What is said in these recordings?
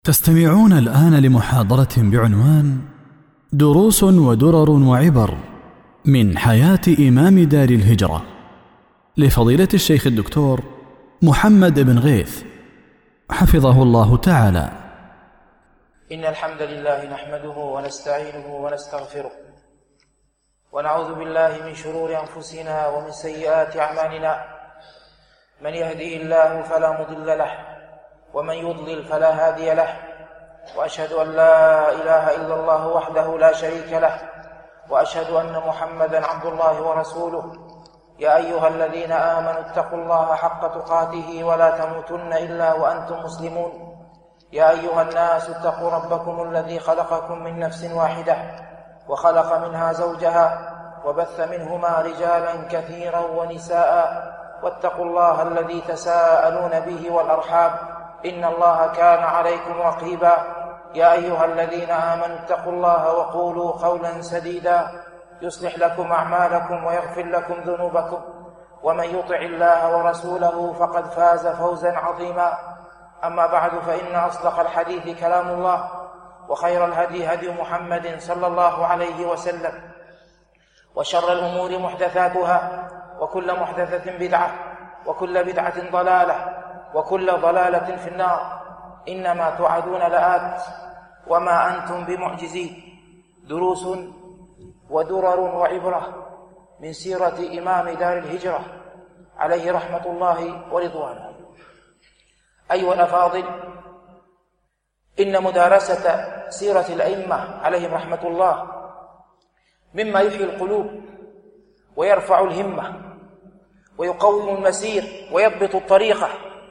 تستمعون الآن لمحاضرة بعنوان دروس ودرر وعبر من حياة إمام دار الهجرة لفضيلة الشيخ الدكتور محمد بن غيث حفظه الله تعالى. إن الحمد لله نحمده ونستعينه ونستغفره ونعوذ بالله من شرور أنفسنا ومن سيئات أعمالنا. من يهدي الله فلا مضل له ومن يضلل فلا هادي له، وأشهد أن لا إله إلا الله وحده لا شريك له، وأشهد أن محمدا عبد الله ورسوله. يا أيها الذين آمنوا اتقوا الله حق تقاته ولا تموتن إلا وأنتم مسلمون. يا أيها الناس اتقوا ربكم الذي خلقكم من نفس واحدة وخلق منها زوجها وبث منهما رجالا كثيرا ونساء، واتقوا الله الذي تساءلون به والأرحام إن الله كان عليكم رقيبا. يا أيها الذين آمنوا اتقوا الله وقولوا قولا سديدا يصلح لكم أعمالكم ويغفر لكم ذنوبكم، ومن يطع الله ورسوله فقد فاز فوزا عظيما. أما بعد، فإن أصدق الحديث كلام الله، وخير الهدي هدي محمد صلى الله عليه وسلم، وشر الأمور محدثاتها، وكل محدثة بدعة، وكل بدعة ضلالة، وكل ضلالة في النار. إنما توعدون لآت وما أنتم بمعجزين. دروس ودرر وعبرة من سيرة إمام دار الهجرة عليه رحمة الله ورضوانه. أيها الأفاضل، إن مدارسة سيرة الأئمة عليهم رحمة الله مما يحيي القلوب ويرفع الهمة ويقوم المسير ويضبط الطريقة.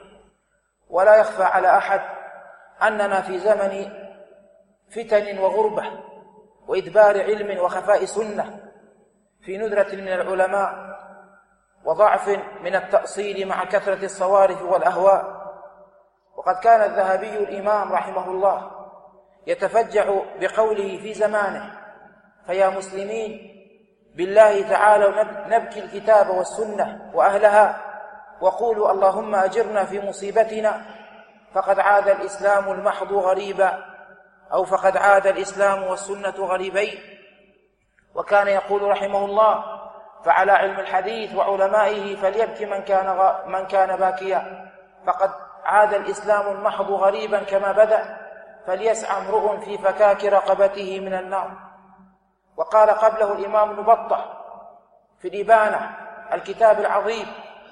ولا يخفى على أحد أننا في زمن فتن وغربة وإدبار علم وخفاء سنة، في ندرة من العلماء وضعف من التأصيل مع كثرة الصوارف والأهواء. وقد كان الذهبي الإمام رحمه الله يتفجع بقوله في زمانه: فيا مسلمين بالله تعالوا نبكي الكتاب والسنة وأهلها، وقولوا اللهم أجرنا في مصيبتنا، فقد عاد الإسلام المحض غريبا، أو فقد عاد الإسلام والسنة غريبين. وكان يقول رحمه الله: فعلى علم الحديث وعلمائه فليبكي من كان باكيا، فقد عاد الإسلام المحض غريبا كما بدأ، فليسعى امرؤ في فكاك رقبته من النار. وقال قبله الإمام ابن بطة في الإبانة الكتاب العظيم،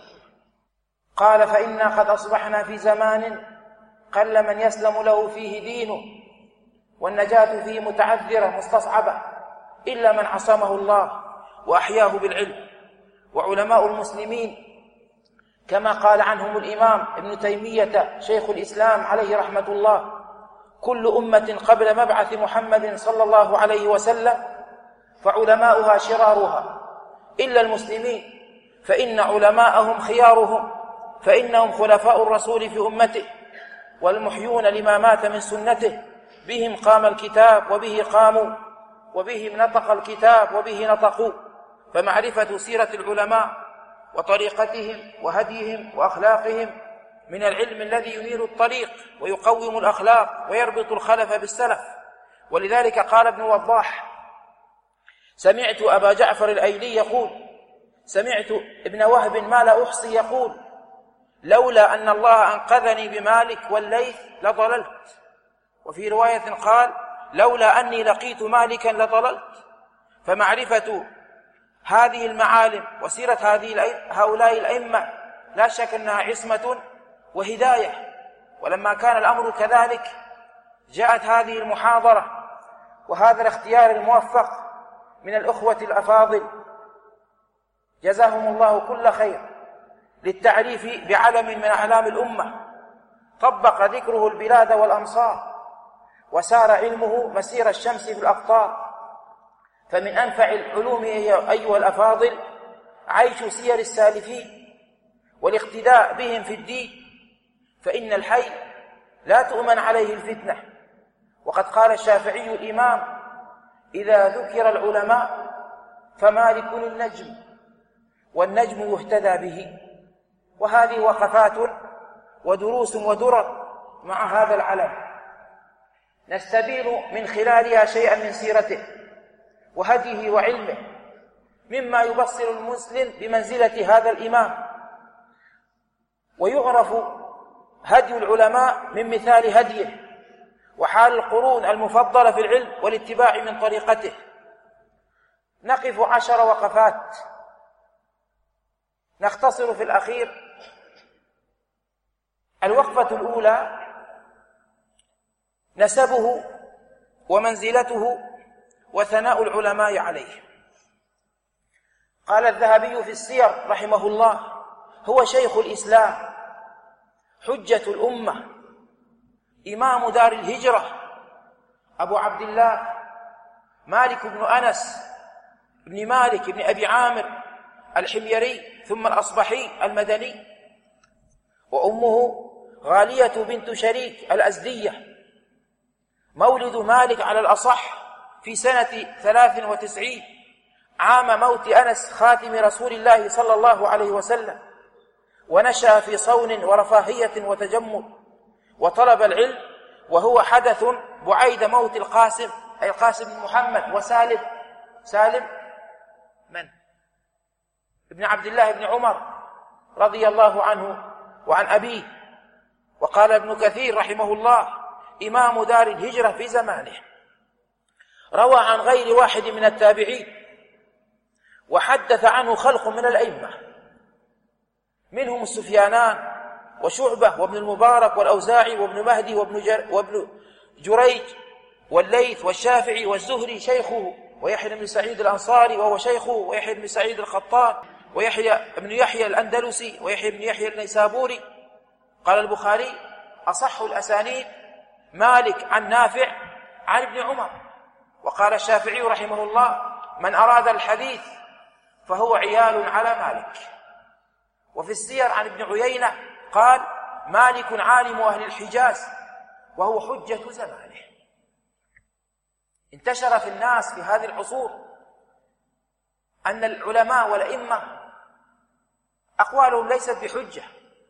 قال: فإنا قد أصبحنا في زمان قل من يسلم له فيه دينه، والنجاة فيه متعذرة مستصعبة، إلا من عصمه الله وأحياه بالعلم. وعلماء المسلمين كما قال عنهم الإمام ابن تيمية شيخ الإسلام عليه رحمة الله: كل أمة قبل مبعث محمد صلى الله عليه وسلم فعلماؤها شرارها، إلا المسلمين فإن علماءهم خيارهم، فإنهم خلفاء الرسول في أمته، والمحيون لما مات من سنته. بهم قام الكتاب وبه قاموا، وبهم نطق الكتاب وبه نطقوا. فمعرفة سيرة العلماء وطريقتهم وهديهم وأخلاقهم من العلم الذي ينير الطريق ويقوم الأخلاق ويربط الخلف بالسلف. ولذلك قال ابن وضاح: سمعت أبا جعفر الأيلي يقول: سمعت ابن وهب ما لا أحصي يقول: لولا أن الله أنقذني بمالك والليث لضللت. وفي رواية قال: لولا أني لقيت مالكا لضللت. فمعرفة هذه المعالم وسيرة هؤلاء الأئمة لا شك أنها عصمة وهداية. ولما كان الأمر كذلك جاءت هذه المحاضرة وهذا الاختيار الموفق من الأخوة الأفاضل جزاهم الله كل خير للتعريف بعلم من أعلام الأمة طبق ذكره البلاد والأمصار، وسار علمه مسير الشمس في الأقطار. فمن أنفع العلوم أيها الأفاضل عيش سير السالفين والاقتداء بهم في الدين، فإن الحي لا تؤمن عليه الفتنة. وقد قال الشافعي الإمام: إذا ذكر العلماء فمالك النجم، والنجم يهتدى به. وهذه وقفات ودروس ودرر مع هذا العلم. نستبين من خلالها شيئا من سيرته وهديه وعلمه، مما يبصر المسلم بمنزلة هذا الإمام، ويعرف هدي العلماء من مثال هديه وحال القرون المفضلة في العلم والاتباع من طريقته. نقف 10 وقفات، نختصر في الأخير. الوقفة الأولى نسبه ومنزلته وثناء العلماء عليه. قال الذهبي في السير رحمه الله: هو شيخ الإسلام، حجة الأمة، إمام دار الهجرة، أبو عبد الله مالك بن أنس بن مالك بن أبي عامر الحميري ثم الأصبحي المدني، وأمه غالية بنت شريك الأزدية. مولد مالك على الأصح في سنة 93 عام موت أنس خاتم رسول الله صلى الله عليه وسلم، ونشأ في صون ورفاهية وتجمل، وطلب العلم وهو حدث بعيد موت القاسم، أي القاسم بن محمد، سالم من؟ ابن عبد الله بن عمر رضي الله عنه وعن أبيه. وقال ابن كثير رحمه الله: إمام دار الهجرة في زمانه. روى عن غير واحد من التابعين، وحدث عنه خلق من الأئمة، منهم السفيانان وشعبة وابن المبارك والأوزاعي وابن مهدي وابن جريج والليث والشافعي والزهري شيخه، ويحيى بن سعيد الأنصاري وهو شيخه، ويحيى بن سعيد القطان، ويحيى بن يحيى الأندلسي، ويحيى بن يحيى النيسابوري. قال البخاري: أصح الأسانيد مالك عن نافع عن ابن عمر. وقال الشافعي رحمه الله: من أراد الحديث فهو عيال على مالك. وفي السير عن ابن عيينة قال: مالك عالم أهل الحجاز وهو حجة زمانه. انتشر في الناس في هذه العصور أن العلماء والأئمة أقوالهم ليست بحجة،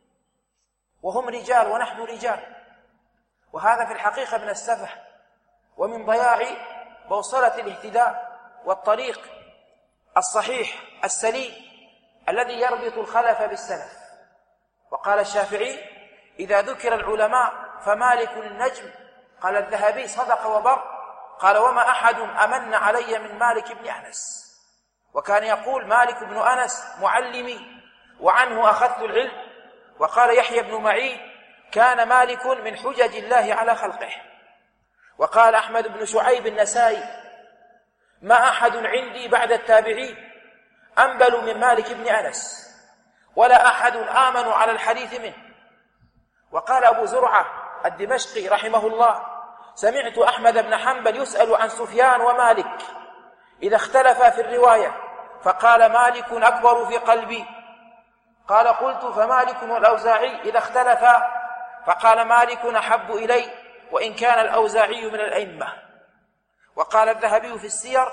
وهم رجال ونحن رجال، وهذا في الحقيقة من السفه ومن ضياع بوصلة الاهتداء والطريق الصحيح السليم الذي يربط الخلف بالسلف. وقال الشافعي: إذا ذكر العلماء فمالك النجم. قال الذهبي: صدق وبر. قال: وما أحد أمن علي من مالك بن أنس. وكان يقول: مالك بن أنس معلمي وعنه أخذت العلم. وقال يحيى بن معين: كان مالك من حجج الله على خلقه. وقال أحمد بن شعيب النسائي: ما أحد عندي بعد التابعين أنبل من مالك بن أنس، ولا أحد آمن على الحديث منه. وقال أبو زرعة الدمشقي رحمه الله: سمعت أحمد بن حنبل يسأل عن سفيان ومالك إذا اختلفا في الرواية، فقال: مالك أكبر في قلبي. قال: قلت: فمالك والأوزاعي إذا اختلفا؟ فقال: مالك أحب إلي وإن كان الأوزاعي من الأئمة. وقال الذهبي في السير: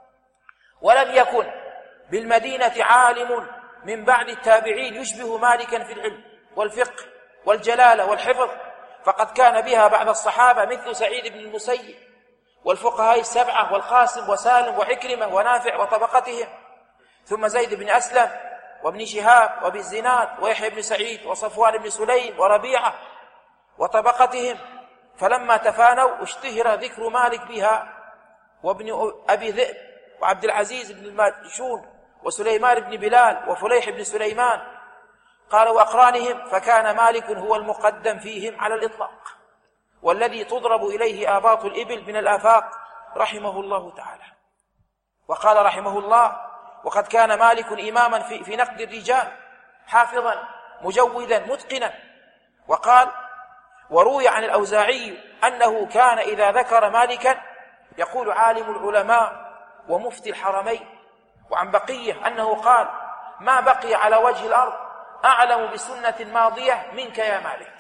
ولم يكن بالمدينة عالم من بعد التابعين يشبه مالكا في العلم والفقه والجلالة والحفظ، فقد كان بها بعد الصحابة مثل سعيد بن المسيب والفقهاء السبعة والقاسم وسالم وعكرمة ونافع وطبقتهم، ثم زيد بن أسلم وابن شهاب وابن الزناد ويحيى بن سعيد وصفوان بن سليم وربيعة وطبقتهم. فلما تفانوا اشتهر ذكر مالك بها، وابن أبي ذئب وعبد العزيز بن الماجشون وسليمان بن بلال وفليح بن سليمان. قال: وأقرانهم، فكان مالك هو المقدم فيهم على الإطلاق، والذي تضرب إليه آباط الإبل من الآفاق، رحمه الله تعالى. وقال رحمه الله: وقد كان مالك إماما في نقد الرجال، حافظا مجودا متقنا. وقال: وروي عن الأوزاعي أنه كان إذا ذكر مالكا يقول: عالم العلماء ومفتي الحرمين. وعن بقية أنه قال: ما بقي على وجه الأرض أعلم بسنة ماضية منك يا مالك.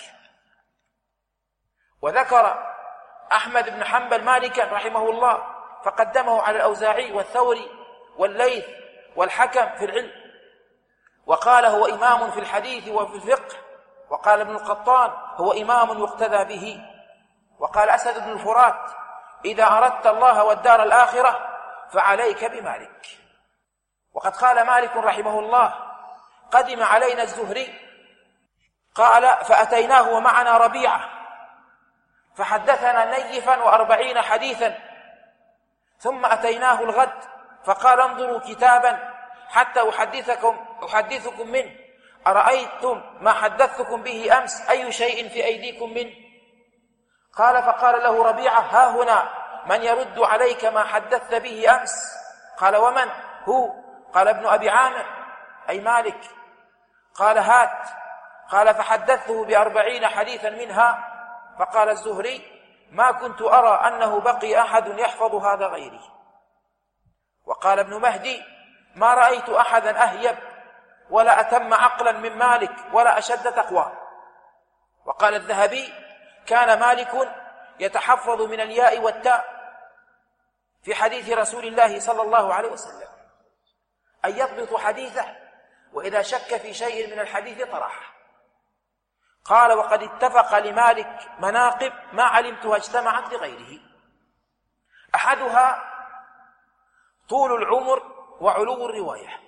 وذكر أحمد بن حنبل مالكا رحمه الله فقدمه على الأوزاعي والثوري والليث والحكم في العلم، وقال: هو إمام في الحديث وفي الفقه. وقال ابن القطان: هو إمام يقتدى به. وقال أسد بن الفرات: إذا أردت الله والدار الآخرة فعليك بمالك. وقد قال مالك رحمه الله: قدم علينا الزهري، قال: فأتيناه ومعنا ربيعة فحدثنا نيفا 40 حديثا، ثم أتيناه الغد فقال: انظروا كتابا حتى أحدثكم منه، أرأيتم ما حدثتكم به أمس أي شيء في أيديكم منه؟ قال: فقال له ربيعة: ها هنا من يرد عليك ما حدثت به أمس. قال: ومن هو؟ قال: ابن أبي عامر أي مالك. قال: هات. قال: فحدثته ب40 حديثا منها. فقال الزهري: ما كنت أرى أنه بقي أحد يحفظ هذا غيري. وقال ابن مهدي: ما رأيت أحدا أهيب ولا أتم عقلا من مالك ولا أشد تقوى. وقال الذهبي: كان مالك يتحفظ من الياء والتاء في حديث رسول الله صلى الله عليه وسلم، أن يضبط حديثه، وإذا شك في شيء من الحديث طرحه. قال: وقد اتفق لمالك مناقب ما علمتها اجتمعت لغيره، أحدها طول العمر وعلو الرواية،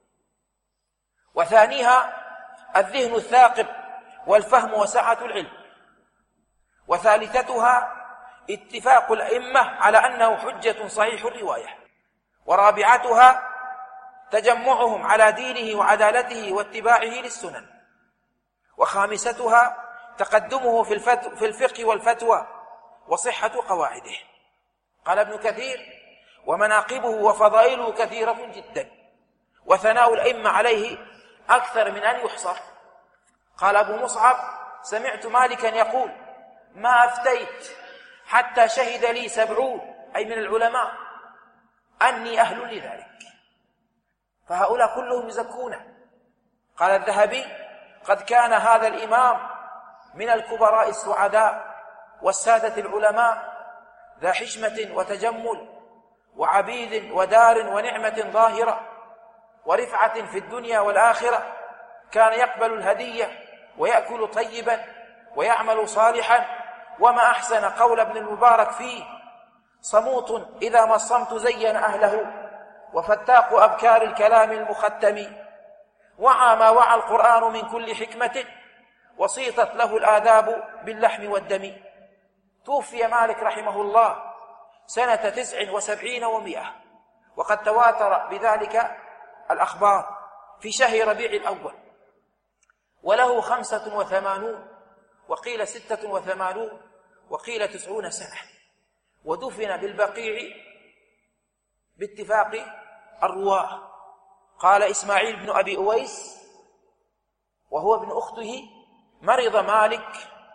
وثانيها الذهن الثاقب والفهم وسعة العلم، وثالثتها اتفاق الأئمة على أنه حجة صحيح الرواية، ورابعتها تجمعهم على دينه وعدالته واتباعه للسنن، وخامستها تقدمه في الفقه والفتوى وصحة قواعده. قال ابن كثير: ومناقبه وفضائله كثيرة جدا، وثناء الأئمة عليه أكثر من أن يحصر. قال أبو مصعب: سمعت مالكا يقول: ما أفتيت حتى شهد لي 70 أي من العلماء أني أهل لذلك، فهؤلاء كلهم يزكونه. قال الذهبي: قد كان هذا الإمام من الكبراء السعداء والسادة العلماء، ذا حشمة وتجمل وعبيد ودار ونعمة ظاهرة ورفعة في الدنيا والآخرة، كان يقبل الهدية ويأكل طيبا ويعمل صالحا، وما أحسن قول ابن المبارك فيه: صموت إذا ما الصمت زين أهله، وفتاق أبكار الكلام المختم، وعى ما وعى القرآن من كل حكمة، وصيتت له الآداب باللحم والدم. توفي مالك رحمه الله سنة 79 و100، وقد تواتر بذلك الأخبار في شهر ربيع الأول، وله 85 وقيل 86 وقيل 90 سنة، ودفن بالبقيع باتفاق الرواه. قال إسماعيل بن أبي أويس وهو ابن أخته: مرض مالك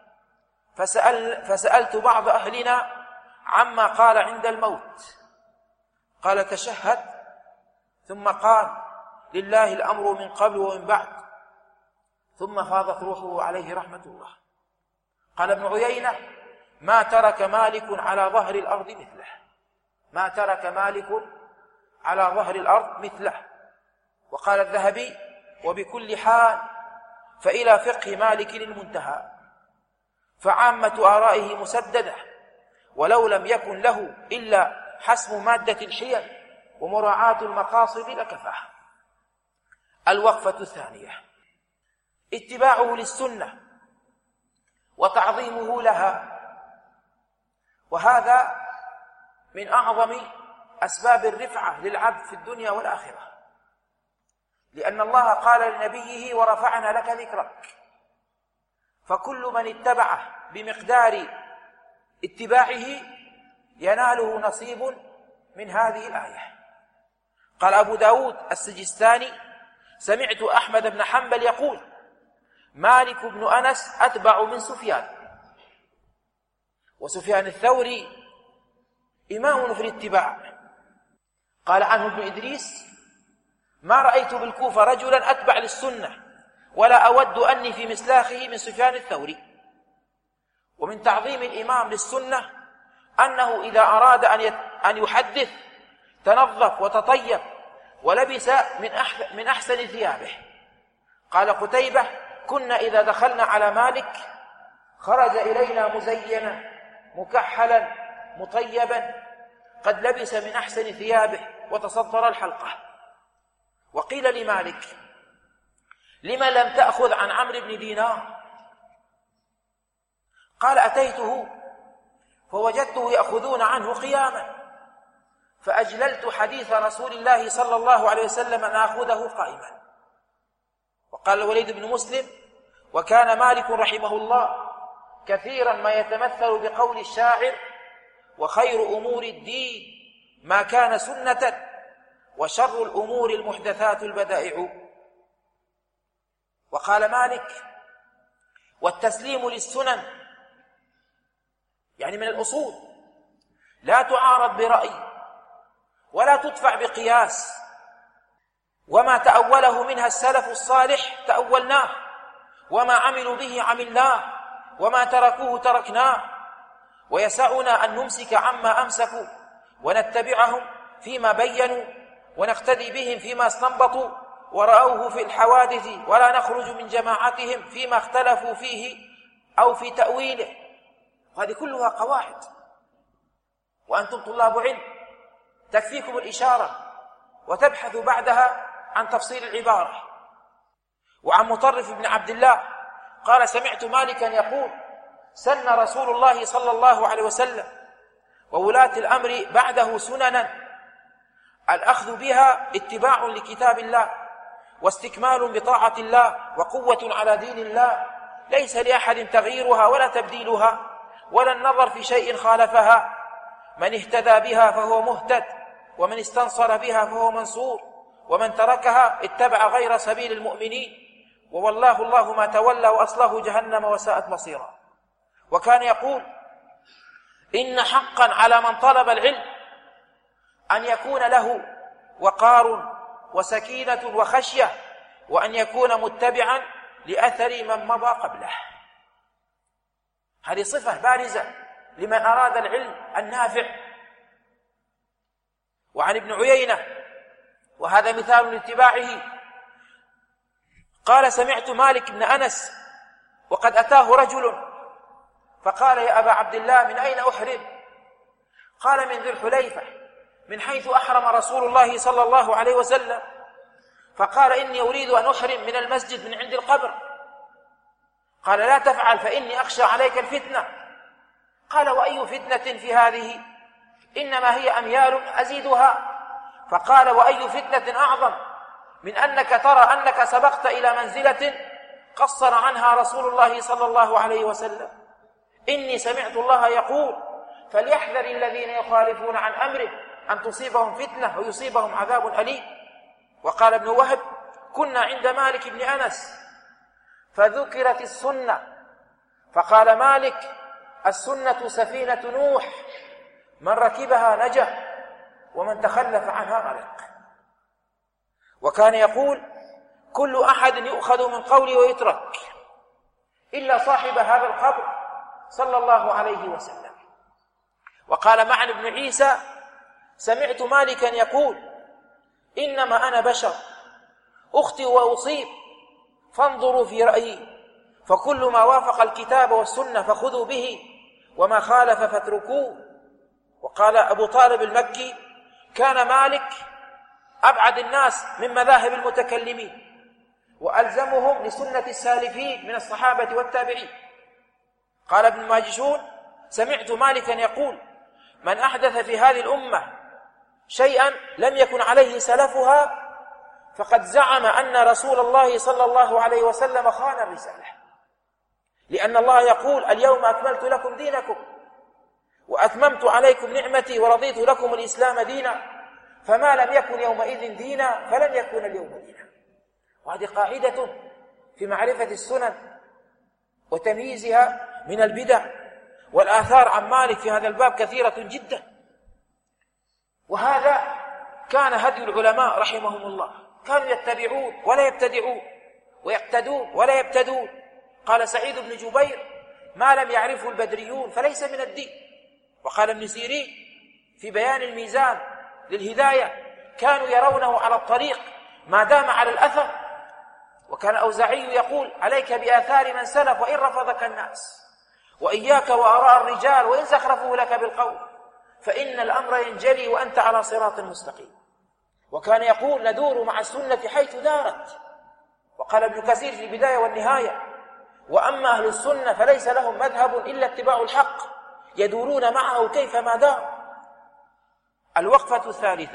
فسألت بعض أهلنا عما قال عند الموت، قال: تشهد، ثم قال: لله الأمر من قبل ومن بعد، ثم فاضت روحه عليه رحمة الله. قال ابن عيينة: ما ترك مالك على ظهر الأرض مثله، ما ترك مالك على ظهر الأرض مثله. وقال الذهبي: وبكل حال فإلى فقه مالك المنتهى، فعامة آرائه مسددة، ولو لم يكن له إلا حسم مادة الحيل ومراعاة المقاصد لكفاه. الوقفة الثانية: اتباعه للسنة وتعظيمه لها، وهذا من أعظم أسباب الرفعة للعبد في الدنيا والآخرة، لأن الله قال لنبيه: ورفعنا لك ذكرك. فكل من اتبعه بمقدار اتباعه يناله نصيب من هذه الآية. قال أبو داود السجستاني: سمعت أحمد بن حنبل يقول: مالك بن أنس أتبع من سفيان. وسفيان الثوري إمام في الاتباع. قال عنه ابن إدريس: ما رأيت بالكوفة رجلا أتبع للسنة ولا أود أني في مسلاخه من سفيان الثوري. ومن تعظيم الإمام للسنة أنه إذا أراد أن يحدث تنظف وتطيب ولبس من أحسن ثيابه. قال قتيبة: كنا إذا دخلنا على مالك خرج إلينا مزينا مكحلا مطيبا قد لبس من أحسن ثيابه وتصدر الحلقة. وقيل لمالك: لما لم تأخذ عن عمرو بن دينار؟ قال: أتيته فوجدته يأخذون عنه قياما، فأجللت حديث رسول الله صلى الله عليه وسلم أن أخذه قائما. وقال الوليد بن مسلم: وكان مالك رحمه الله كثيرا ما يتمثل بقول الشاعر: وخير أمور الدين ما كان سنة، وشر الأمور المحدثات البدائع. وقال مالك: والتسليم للسنن، يعني من الأصول، لا تعارض برأي ولا تدفع بقياس، وما تأوله منها السلف الصالح تأولناه، وما عملوا به عملناه، وما تركوه تركناه، ويسعنا أن نمسك عما أمسكوا ونتبعهم فيما بينوا، ونقتدي بهم فيما استنبطوا ورأوه في الحوادث، ولا نخرج من جماعتهم فيما اختلفوا فيه أو في تأويله. وهذه كلها قواعد، وأنتم طلاب علم تكفيكم الإشارة وتبحثوا بعدها عن تفصيل العبارة. وعن مطرف بن عبد الله قال: سمعت مالكا يقول: سن رسول الله صلى الله عليه وسلم وولاة الأمر بعده سننا، الأخذ بها اتباع لكتاب الله، واستكمال بطاعة الله، وقوة على دين الله، ليس لأحد تغييرها ولا تبديلها ولا النظر في شيء خالفها. من اهتدى بها فهو مهتد، ومن استنصر بها فهو منصور، ومن تركها اتبع غير سبيل المؤمنين، ووالله الله ما تولى وأصله جهنم وساءت مصيرا. وكان يقول: إن حقا على من طلب العلم أن يكون له وقار وسكينة وخشية، وأن يكون متبعا لأثر من مضى قبله. هذه صفة بارزة لمن أراد العلم النافع. وعن ابن عيينة، وهذا مثال لاتباعه، قال: سمعت مالك بن أنس وقد أتاه رجل فقال: يا أبا عبد الله، من أين أحرم؟ قال: من ذي الحليفة، من حيث أحرم رسول الله صلى الله عليه وسلم. فقال: إني أريد أن أحرم من المسجد من عند القبر. قال: لا تفعل فإني أخشى عليك الفتنة. قال: وأي فتنة في هذه؟ إنما هي أميال أزيدها. فقال: وأي فتنة أعظم من أنك ترى أنك سبقت إلى منزلة قصر عنها رسول الله صلى الله عليه وسلم. إني سمعت الله يقول: فليحذر الذين يخالفون عن أمره أن تصيبهم فتنة ويصيبهم عذاب أليم. وقال ابن وهب: كنا عند مالك بن أنس فذكرت السنة، فقال مالك: السنة سفينة نوح، من ركبها نجا ومن تخلف عنها غرق. وكان يقول: كل أحد يؤخذ من قولي ويترك إلا صاحب هذا القبر صلى الله عليه وسلم. وقال معن بن عيسى: سمعت مالكا يقول: إنما أنا بشر أخطئ وأصيب، فانظروا في رأيي، فكل ما وافق الكتاب والسنة فخذوا به، وما خالف فاتركوه. وقال أبو طالب المكي: كان مالك أبعد الناس من مذاهب المتكلمين، وألزمهم لسنة السالفين من الصحابة والتابعين. قال ابن ماجشون: سمعت مالكا يقول: من أحدث في هذه الأمة شيئا لم يكن عليه سلفها فقد زعم أن رسول الله صلى الله عليه وسلم خان الرسالة، لأن الله يقول: اليوم أكملت لكم دينكم وأتممت عليكم نعمتي ورضيت لكم الإسلام دينا، فما لم يكن يومئذ دينا فلن يكون اليوم دينا. وهذه قاعدة في معرفة السنن وتمييزها من البدع. والآثار عن مالك في هذا الباب كثيرة جدا. وهذا كان هدي العلماء رحمهم الله، كانوا يتبعون ولا يبتدعون، ويقتدون ولا يبتدون. قال سعيد بن جبير: ما لم يعرفه البدريون فليس من الدين. وقال ابن سيرين في بيان الميزان للهداية: كانوا يرونه على الطريق ما دام على الأثر. وكان الأوزاعي يقول: عليك بآثار من سلف وإن رفضك الناس. وإياك وآراء الرجال وإن زخرفوا لك بالقول، فإن الأمر ينجلي وأنت على صراط مستقيم. وكان يقول: ندور مع السنة حيث دارت. وقال ابن كثير في البداية والنهاية: وأما أهل السنة فليس لهم مذهب إلا اتباع الحق، يدورون معه كيفما دار. الوقفة الثالثة: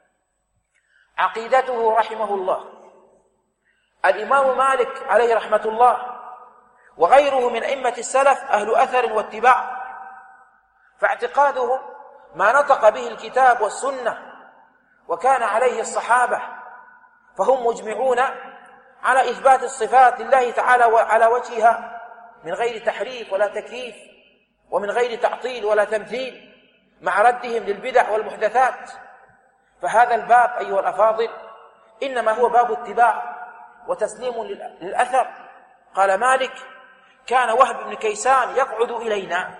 عقيدته رحمه الله. الإمام مالك عليه رحمة الله وغيره من أئمة السلف أهل أثر واتباع، فاعتقادهم ما نطق به الكتاب والسنة وكان عليه الصحابة، فهم مجمعون على إثبات الصفات لله تعالى على وجهها من غير تحريف ولا تكييف، ومن غير تعطيل ولا تمثيل، مع ردهم للبدع والمحدثات. فهذا الباب أيها الأفاضل إنما هو باب اتباع وتسليم للأثر. قال مالك: كان وهب بن كيسان يقعد إلينا.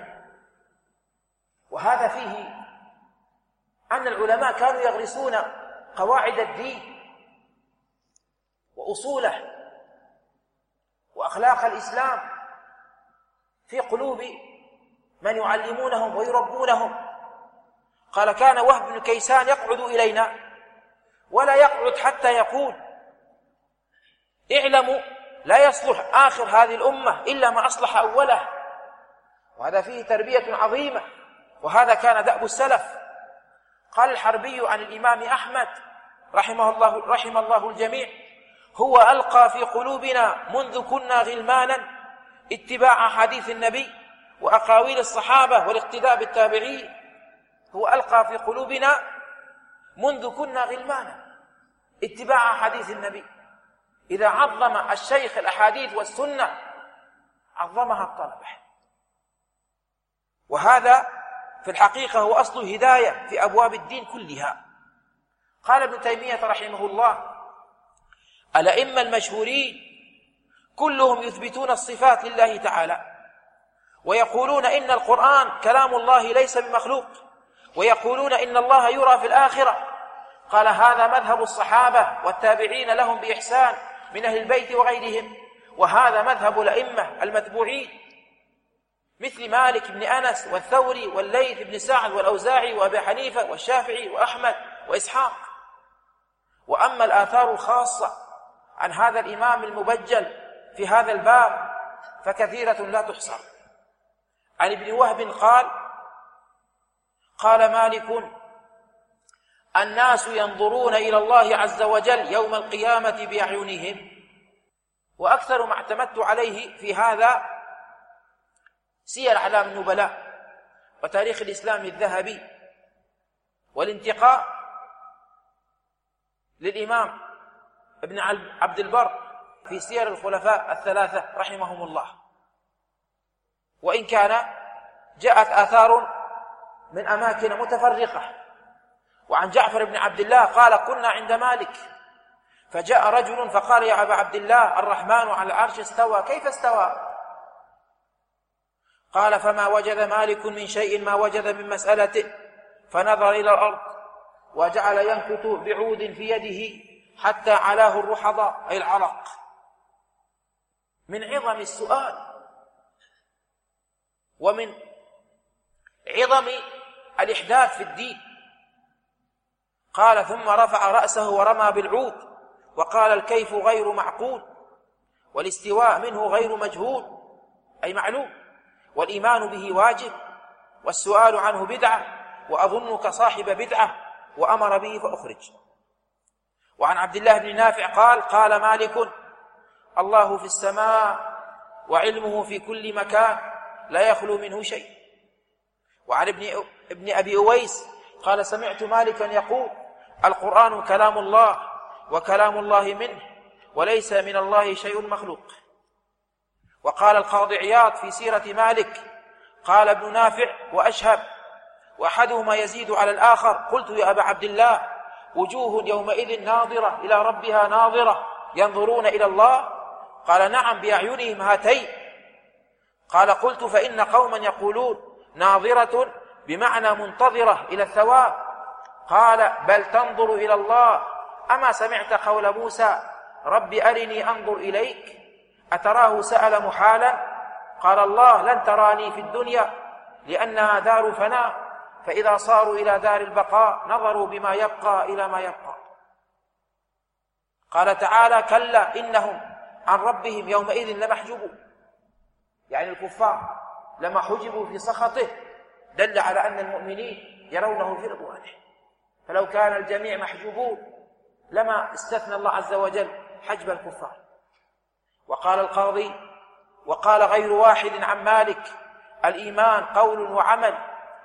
وهذا فيه أن العلماء كانوا يغرسون قواعد الدين وأصوله وأخلاق الإسلام في قلوب من يعلمونهم ويربونهم. قال: كان وهب بن كيسان يقعد إلينا، ولا يقعد حتى يقول: اعلموا لا يصلح آخر هذه الأمة إلا ما أصلح أوله. وهذا فيه تربية عظيمة، وهذا كان دأب السلف. قال الحربي عن الإمام أحمد رحم الله الجميع: هو ألقى في قلوبنا منذ كنا غلمانا اتباع حديث النبي وأقاويل الصحابة والاقتداء بالتابعين. هو ألقى في قلوبنا منذ كنا غلمانا اتباع حديث النبي. إذا عظم الشيخ الأحاديث والسنة عظمها الطلبة. وهذا في الحقيقة هو أصل الهداية في أبواب الدين كلها. قال ابن تيمية رحمه الله: الأئمة المشهورين كلهم يثبتون الصفات لله تعالى، ويقولون إن القرآن كلام الله ليس بمخلوق، ويقولون إن الله يرى في الآخرة. قال: هذا مذهب الصحابة والتابعين لهم بإحسان من أهل البيت وغيرهم، وهذا مذهب الأئمة المتبوعين مثل مالك بن أنس والثوري والليث بن سعد والأوزاعي وأبي حنيفة والشافعي وأحمد وإسحاق. وأما الآثار الخاصة عن هذا الإمام المبجل في هذا الباب فكثيرة لا تحصر. عن ابن وهب قال مالك: الناس ينظرون إلى الله عز وجل يوم القيامة بأعينهم. وأكثر ما اعتمدت عليه في هذا سير أعلام النبلاء وتاريخ الإسلام الذهبي، والانتقاء للإمام ابن عبد البر في سير الخلفاء الثلاثة رحمهم الله. وإن كان جاءت آثار من أماكن متفرقة. وعن جعفر بن عبد الله قال: كنا عند مالك فجاء رجل فقال: يا أبا عبد الله، الرحمن على العرش استوى، كيف استوى؟ قال: فما وجد مالك من شيء ما وجد من مسألته، فنظر إلى الأرض وجعل ينكت بعود في يده حتى علاه الرحضاء أي العرق من عظم السؤال ومن عظم الإحداث في الدين. قال: ثم رفع رأسه ورمى بالعود وقال: الكيف غير معقول، والاستواء منه غير مجهول أي معلوم، والإيمان به واجب، والسؤال عنه بدعة، وأظنك صاحب بدعة، وأمر به فأخرج. وعن عبد الله بن نافع قال مالك: الله في السماء وعلمه في كل مكان لا يخلو منه شيء. وعن ابن أبي أويس قال: سمعت مالكا يقول: القرآن كلام الله وكلام الله منه، وليس من الله شيء مخلوق. وقال القاضي عياض في سيرة مالك: قال ابن نافع وأشهب وأحدهما يزيد على الآخر: قلت يا أبا عبد الله، وجوه يومئذ ناظرة إلى ربها ناظرة ينظرون إلى الله؟ قال: نعم بأعينهم هاتين. قال: قلت: فإن قوما يقولون ناظرة بمعنى منتظرة إلى الثواب. قال: بل تنظر إلى الله. أما سمعت قول موسى: رب أرني أنظر إليك؟ أتراه سأل محالا؟ قال الله: لن تراني في الدنيا لأنها دار فناء، فإذا صاروا إلى دار البقاء نظروا بما يبقى إلى ما يبقى. قال تعالى: كلا إنهم عن ربهم يومئذ لمحجوبون، يعني الكفار لما حجبوا في سخطه دل على أن المؤمنين يرونه في رضوانه. فلو كان الجميع محجوبون لما استثنى الله عز وجل حجب الكفار. وقال القاضي: وقال غير واحد عن مالك: الإيمان قول وعمل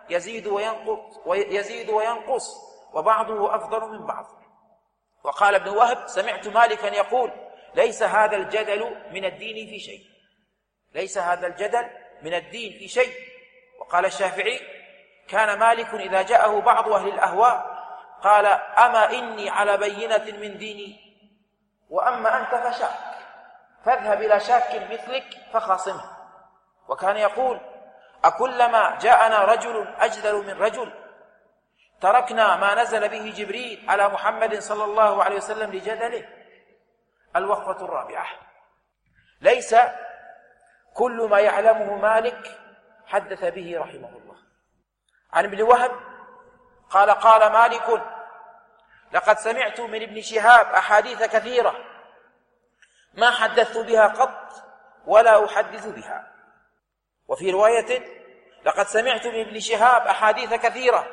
يزيد وينقص وبعضه أفضل من بعض. وقال ابن وهب: سمعت مالكا يقول: ليس هذا الجدل من الدين في شيء، ليس هذا الجدل من الدين في شيء. وقال الشافعي: كان مالك إذا جاءه بعض أهل الأهواء قال: أما إني على بينة من ديني، وأما أنت فشاك، فاذهب إلى شاك مثلك فخاصمه. وكان يقول: أكلما جاءنا رجل أجدل من رجل تركنا ما نزل به جبريل على محمد صلى الله عليه وسلم لجدله. الوقفة الرابعة: ليس كل ما يعلمه مالك حدث به رحمه الله. عن ابن وهب قال: قال مالك: لقد سمعت من ابن شهاب أحاديث كثيرة ما حدثت بها قط ولا أحدث بها. وفي رواية: لقد سمعت من ابن شهاب أحاديث كثيرة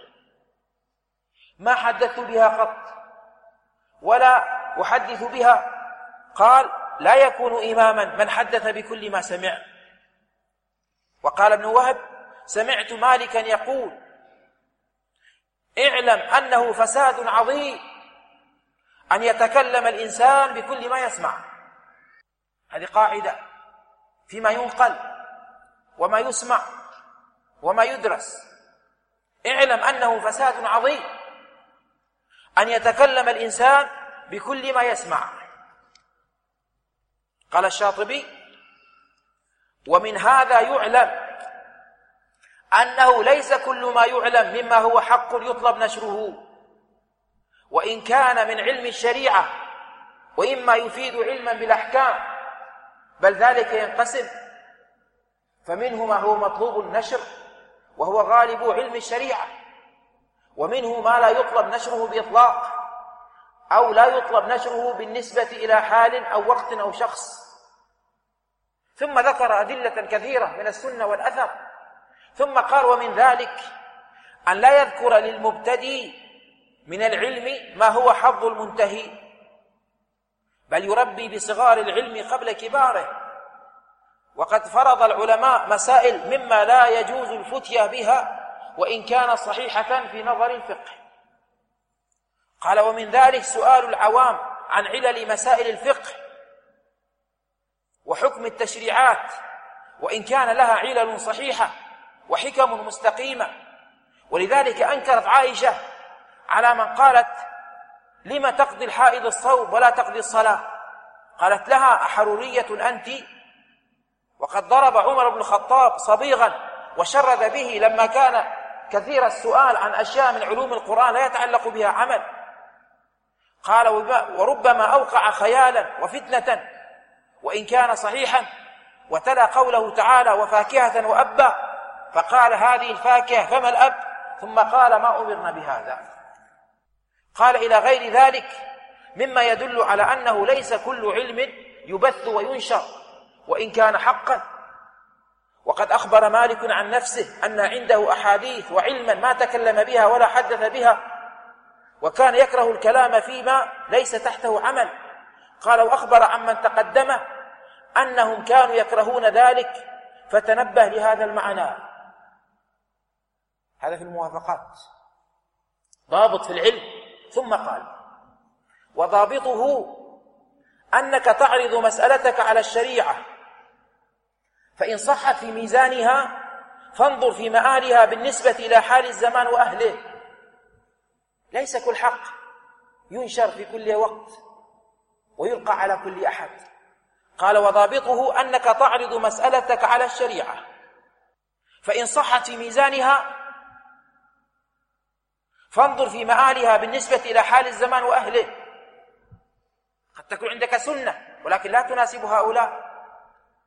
ما حدثت بها قط ولا أحدث بها. قال: لا يكون إماما من حدث بكل ما سمع. وقال ابن وهب: سمعت مالكا يقول: اعلم أنه فساد عظيم أن يتكلم الإنسان بكل ما يسمع. هذه قاعدة فيما ينقل وما يسمع وما يدرس. اعلم أنه فساد عظيم أن يتكلم الإنسان بكل ما يسمع. قال الشاطبي: ومن هذا يعلم أنه ليس كل ما يعلم مما هو حق يطلب نشره، وإن كان من علم الشريعة وإما يفيد علما بالأحكام، بل ذلك ينقسم، فمنه ما هو مطلوب النشر وهو غالب علم الشريعة، ومنه ما لا يطلب نشره بإطلاق أو لا يطلب نشره بالنسبة إلى حال أو وقت أو شخص. ثم ذكر أدلة كثيرة من السنة والأثر، ثم قال: ومن ذلك أن لا يذكر للمبتدئ من العلم ما هو حظ المنتهي، بل يربي بصغار العلم قبل كباره. وقد فرض العلماء مسائل مما لا يجوز الفتيا بها وإن كان صحيحة في نظر الفقه. قال: ومن ذلك سؤال العوام عن علل مسائل الفقه وحكم التشريعات، وإن كان لها علل صحيحة وحكم مستقيمة. ولذلك أنكرت عائشة على من قالت: لما تقضي الحائض الصوم ولا تقضي الصلاة؟ قالت لها: أحرورية أنت؟ وقد ضرب عمر بن الخطاب صبيغا وشرد به لما كان كثير السؤال عن أشياء من علوم القرآن لا يتعلق بها عمل. قال: وربما أوقع خيالا وفتنة وإن كان صحيحا. وتلا قوله تعالى: وفاكهة وأبا، فقال: هذه الفاكهة فما الأب؟ ثم قال: ما أمرنا بهذا. قال: إلى غير ذلك مما يدل على أنه ليس كل علم يبث وينشر وإن كان حقا. وقد أخبر مالك عن نفسه أن عنده أحاديث وعلما ما تكلم بها ولا حدث بها، وكان يكره الكلام فيما ليس تحته عمل. قال: وأخبر عمن تقدمه أنهم كانوا يكرهون ذلك، فتنبه لهذا المعنى. هذا في الموافقات، ضابط في العلم. ثم قال: وضابطه أنك تعرض مسألتك على الشريعة، فإن صحت في ميزانها فانظر في مآلها بالنسبة إلى حال الزمان وأهله. ليس كل حق ينشر في كل وقت ويلقى على كل أحد. قال: وضابطه أنك تعرض مسألتك على الشريعة، فإن صحت في ميزانها فانظر في مآلها بالنسبة إلى حال الزمان وأهله. قد تكون عندك سنة ولكن لا تناسب هؤلاء،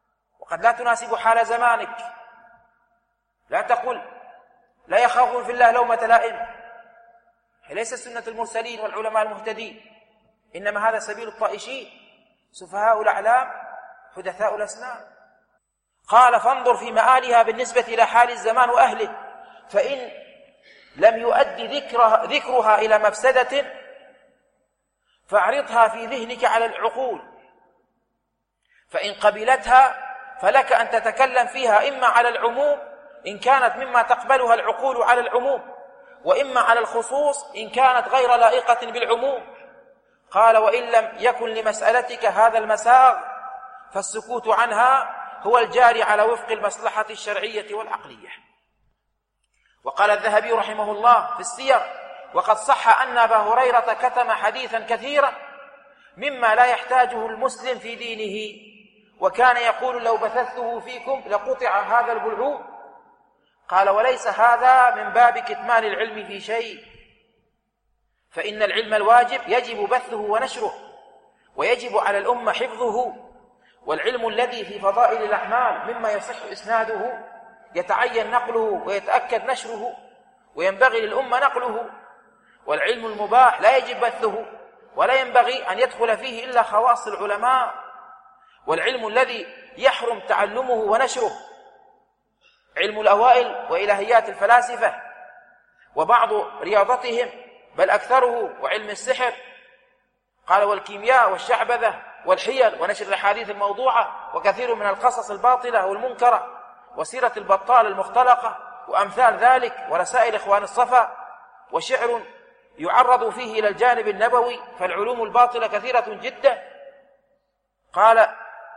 وقد لا تناسب حال زمانك. لا تقل لا يخافون في الله لومة لائم، هي ليست سنة المرسلين والعلماء المهتدين، إنما هذا سبيل الطائشين سفهاء الأعلام حدثاء الأسنان. قال فانظر في مآلها بالنسبة إلى حال الزمان وأهله، فإن لم يؤدي ذكرها إلى مفسدة فاعرضها في ذهنك على العقول، فإن قبلتها فلك أن تتكلم فيها إما على العموم إن كانت مما تقبلها العقول على العموم، وإما على الخصوص إن كانت غير لائقة بالعموم. قال وإن لم يكن لمسألتك هذا المساغ فالسكوت عنها هو الجاري على وفق المصلحة الشرعية والعقلية. وقال الذهبي رحمه الله في السير وقد صح أن أبا هريرة كتم حديثا كثيرا مما لا يحتاجه المسلم في دينه، وكان يقول لو بثثته فيكم لقطع هذا البلعوم. قال وليس هذا من باب كتمان العلم في شيء، فإن العلم الواجب يجب بثه ونشره، ويجب على الأمة حفظه، والعلم الذي في فضائل الأعمال مما يصح إسناده يتعين نقله ويتأكد نشره وينبغي للأمة نقله، والعلم المباح لا يجب بثه ولا ينبغي أن يدخل فيه إلا خواص العلماء، والعلم الذي يحرم تعلمه ونشره علم الأوائل وإلهيات الفلاسفة وبعض رياضتهم بل أكثره، وعلم السحر قال والكيمياء والشعبذة والحيل ونشر الأحاديث الموضوعة وكثير من القصص الباطلة والمنكرة وسيرة البطال المختلقة وأمثال ذلك، ورسائل إخوان الصفا، وشعر يعرض فيه إلى الجانب النبوي، فالعلوم الباطلة كثيرة جدا. قال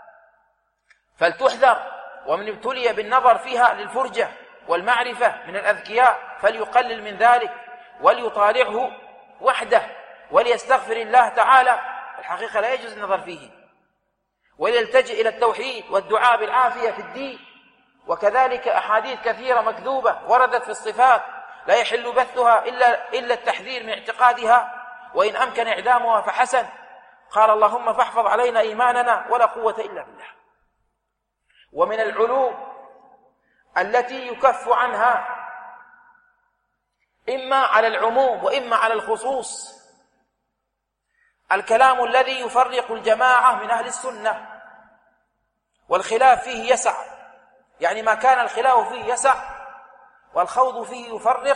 فلتحذر، ومن ابتلي بالنظر فيها للفرجة والمعرفة من الأذكياء فليقلل من ذلك وليطالعه وحده وليستغفر الله تعالى، الحقيقة لا يجوز النظر فيه، وليلتجئ إلى التوحيد والدعاء بالعافية في الدين. وكذلك أحاديث كثيرة مكذوبة وردت في الصفات لا يحل بثها إلا التحذير من اعتقادها، وإن أمكن إعدامها فحسن. قال اللهم فاحفظ علينا إيماننا ولا قوة إلا بالله. ومن العلوم التي يكف عنها إما على العموم وإما على الخصوص الكلام الذي يفرق الجماعة من أهل السنة، والخلاف فيه يسع، يعني ما كان الخلاف فيه يسع والخوض فيه يفرق،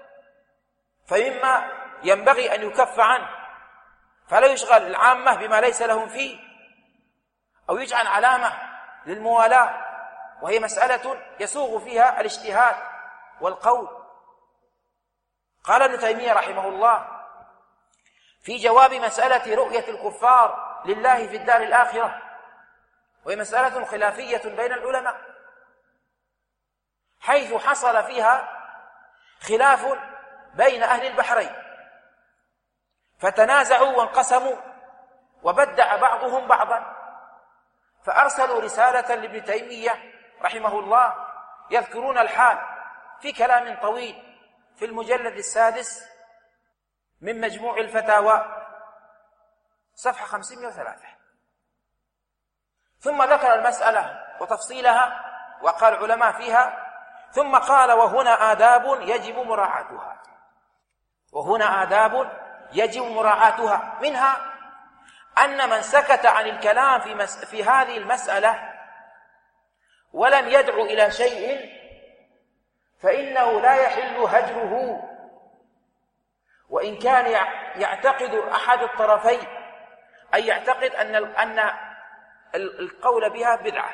فمما ينبغي أن يكف عنه، فلا يشغل العامة بما ليس لهم فيه، أو يجعل علامة للموالاة، وهي مسألة يسوغ فيها الاجتهاد والقول. قال ابن تيمية رحمه الله في جواب مسألة رؤية الكفار لله في الدار الآخرة، وهي مسألة خلافية بين العلماء، حيث حصل فيها خلاف بين أهل البحرين فتنازعوا وانقسموا وبدع بعضهم بعضا، فأرسلوا رسالة لابن تيمية رحمه الله يذكرون الحال في كلام طويل في المجلد 6 من مجموع الفتاوى صفحة 503، ثم ذكر المسألة وتفصيلها وقال علماء فيها، ثم قال وهنا آداب يجب مراعاتها، وهنا آداب يجب مراعاتها، منها أن من سكت عن الكلام في هذه المسألة ولم يدعو إلى شيء فإنه لا يحل هجره، وإن كان يعتقد أحد الطرفين، أي يعتقد أن القول بها بدعة،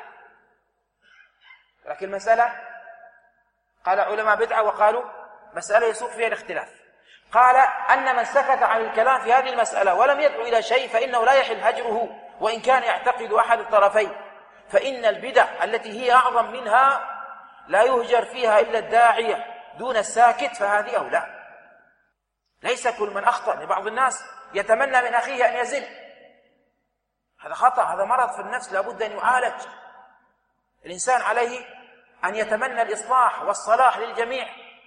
لكن المسألة قال علماء بدعة وقالوا مسألة يسوق فيها الاختلاف. قال أن من سكت عن الكلام في هذه المسألة ولم يدعو إلى شيء فإنه لا يحل هجره، وإن كان يعتقد أحد الطرفين، فإن البدع التي هي أعظم منها لا يهجر فيها إلا الداعية دون الساكت، فهذه أولى. ليس كل من أخطأ، لبعض الناس يتمنى من أخيه أن يزل، هذا خطأ، هذا مرض في النفس لابد أن يعالج. الإنسان عليه أن يتمنى الإصلاح والصلاح للجميع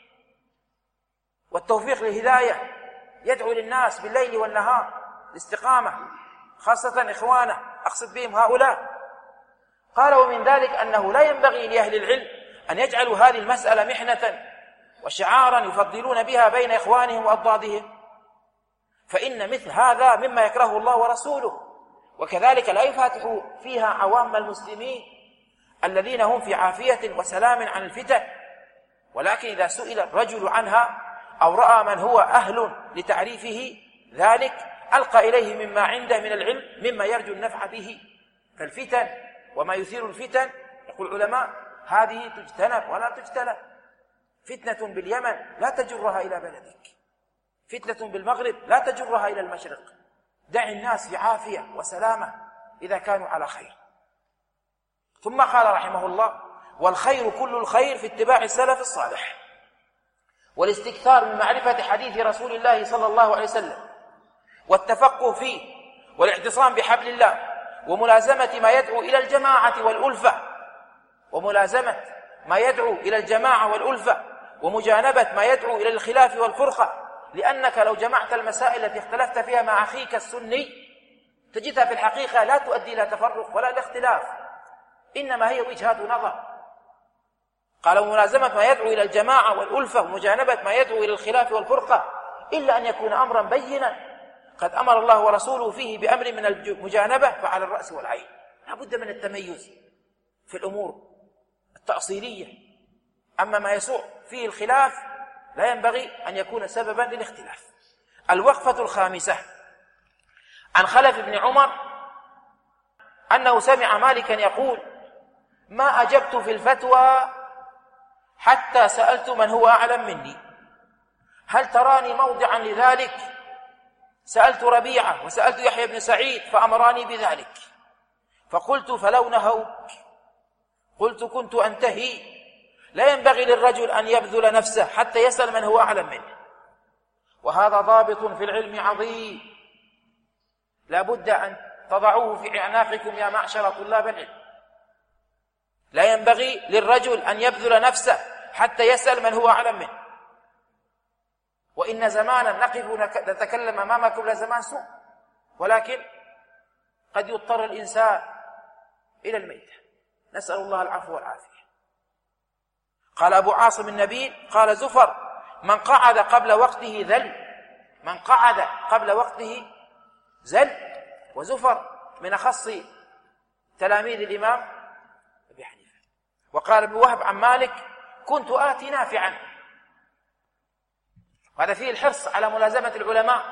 والتوفيق للهداية، يدعو للناس بالليل والنهار الاستقامة، خاصة إخوانه أقصد بهم هؤلاء، قال ومن ذلك أنه لا ينبغي لأهل العلم أن يجعلوا هذه المسألة محنة وشعارا يفضلون بها بين إخوانهم وأضدادهم، فإن مثل هذا مما يكرهه الله ورسوله، وكذلك لا يفاتح فيها عوام المسلمين الذين هم في عافية وسلام عن الفتن. ولكن إذا سئل الرجل عنها أو رأى من هو أهل لتعريفه ذلك ألقى إليه مما عنده من العلم مما يرجو النفع به. فالفتن وما يثير الفتن يقول العلماء هذه تجتنب ولا تجتنب. فتنة باليمن لا تجرها إلى بلدك، فتنة بالمغرب لا تجرها إلى المشرق. دع الناس في عافية وسلامة إذا كانوا على خير. ثم قال رحمه الله: والخير كل الخير في اتباع السلف الصالح، والاستكثار من معرفة حديث رسول الله صلى الله عليه وسلم، والتفقه فيه، والاعتصام بحبل الله، وملازمة ما يدعو إلى الجماعة والألفة، وملازمة ما يدعو إلى الجماعة والألفة، ومجانبة ما يدعو إلى الخلاف والفرقة. لأنك لو جمعت المسائل التي اختلفت فيها مع أخيك السني تجدها في الحقيقة لا تؤدي إلى تفرق ولا الاختلاف، إنما هي وجهات نظر. قال وملازمة ما يدعو إلى الجماعة والألفة، ومجانبة ما يدعو إلى الخلاف والفرقة، إلا أن يكون أمرا بينا قد أمر الله ورسوله فيه بأمر من المجانبة فعلى الرأس والعين. لا بد من التميز في الأمور التأصيلية. أما ما يسوء فيه الخلاف لا ينبغي أن يكون سببا للاختلاف. الوقفة الخامسة: عن خلف بن عمر أنه سمع مالكا يقول: ما أجبت في الفتوى حتى سألت من هو أعلم مني، هل تراني موضعا لذلك؟ سألت ربيعة وسألت يحيى بن سعيد فأمراني بذلك، فقلت فلو نهوك قلت كنت أنتهي. لا ينبغي للرجل أن يبذل نفسه حتى يسأل من هو أعلم منه، وهذا ضابط في العلم عظيم لا بد أن تضعوه في أعناقكم يا معشر طلاب العلم. لا ينبغي للرجل أن يبذل نفسه حتى يسأل من هو أعلم منه. وإن زمانا نقف نتكلم أمامكم لزمان سوء، ولكن قد يضطر الإنسان إلى الميتة، نسأل الله العفو والعافية. قال أبو عاصم النبيل قال زفر: من قعد قبل وقته ذل. من قعد قبل وقته زل. وزفر من أخص تلاميذ الإمام أبي حنيفة. وقال ابن وهب عن مالك: كنت آتي نافعا. وهذا فيه الحرص على ملازمة العلماء.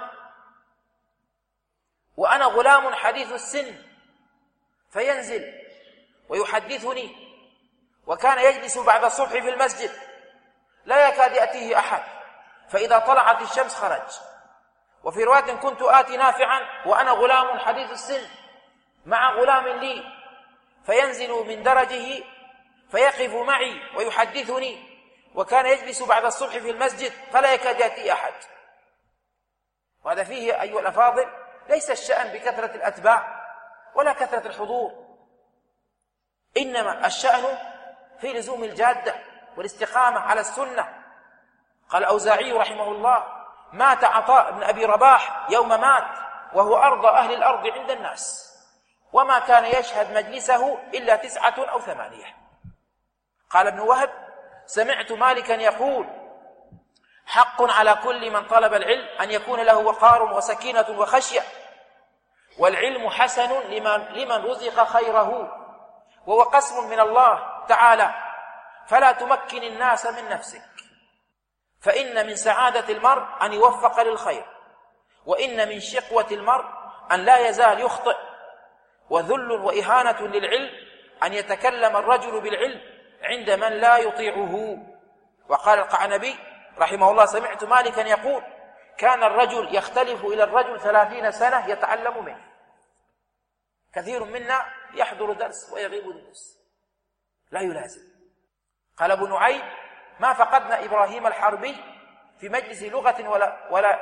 وأنا غلام حديث السن فينزل ويحدثني، وكان يجلس بعد الصبح في المسجد لا يكاد يأتيه أحد، فإذا طلعت الشمس خرج. وفي رواية: كنت آتي نافعا وأنا غلام حديث السن مع غلام لي، فينزل من درجه فيقف معي ويحدثني، وكان يجلس بعد الصبح في المسجد فلا يكاد يأتي أحد. وهذا فيه أيها الأفاضل ليس الشأن بكثرة الأتباع ولا كثرة الحضور، إنما الشأن في لزوم الجادة والاستقامة على السنة. قال الأوزاعي رحمه الله: مات عطاء بن أبي رباح يوم مات وهو أرضى أهل الأرض عند الناس، وما كان يشهد مجلسه إلا 9 أو 8. قال ابن وهب: سمعت مالكا يقول: حق على كل من طلب العلم أن يكون له وقار وسكينة وخشية، والعلم حسن لمن رزق خيره، وهو قسم من الله تعالى، فلا تمكن الناس من نفسك، فإن من سعادة المرء أن يوفق للخير، وإن من شقوة المرء أن لا يزال يخطئ، وذل وإهانة للعلم أن يتكلم الرجل بالعلم عند من لا يطيعه. وقال القعنبي رحمه الله: سمعت مالكا يقول: كان الرجل يختلف إلى الرجل 30 سنة يتعلم منه. كثير منا يحضر درس ويغيب دروس لا يلازم. قال ابو نعيم: ما فقدنا إبراهيم الحربي في مجلس لغة ولا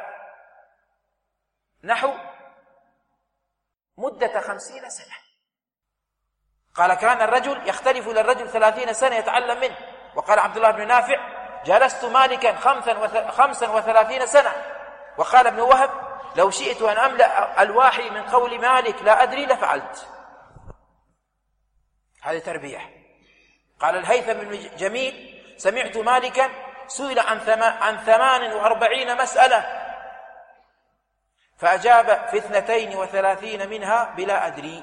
نحو مدة 50 سنة. قال: كان الرجل يختلف إلى الرجل 30 سنة يتعلم منه. وقال عبد الله بن نافع: جلست مالكا 35 سنة. وقال ابن وهب: لو شئت أن أملأ الواحي من قول مالك لا أدري لفعلت. هذه تربية. قال الهيثم بن جميل: سمعت مالكا سئل عن 48 مسألة فأجاب في 32 منها بلا أدري.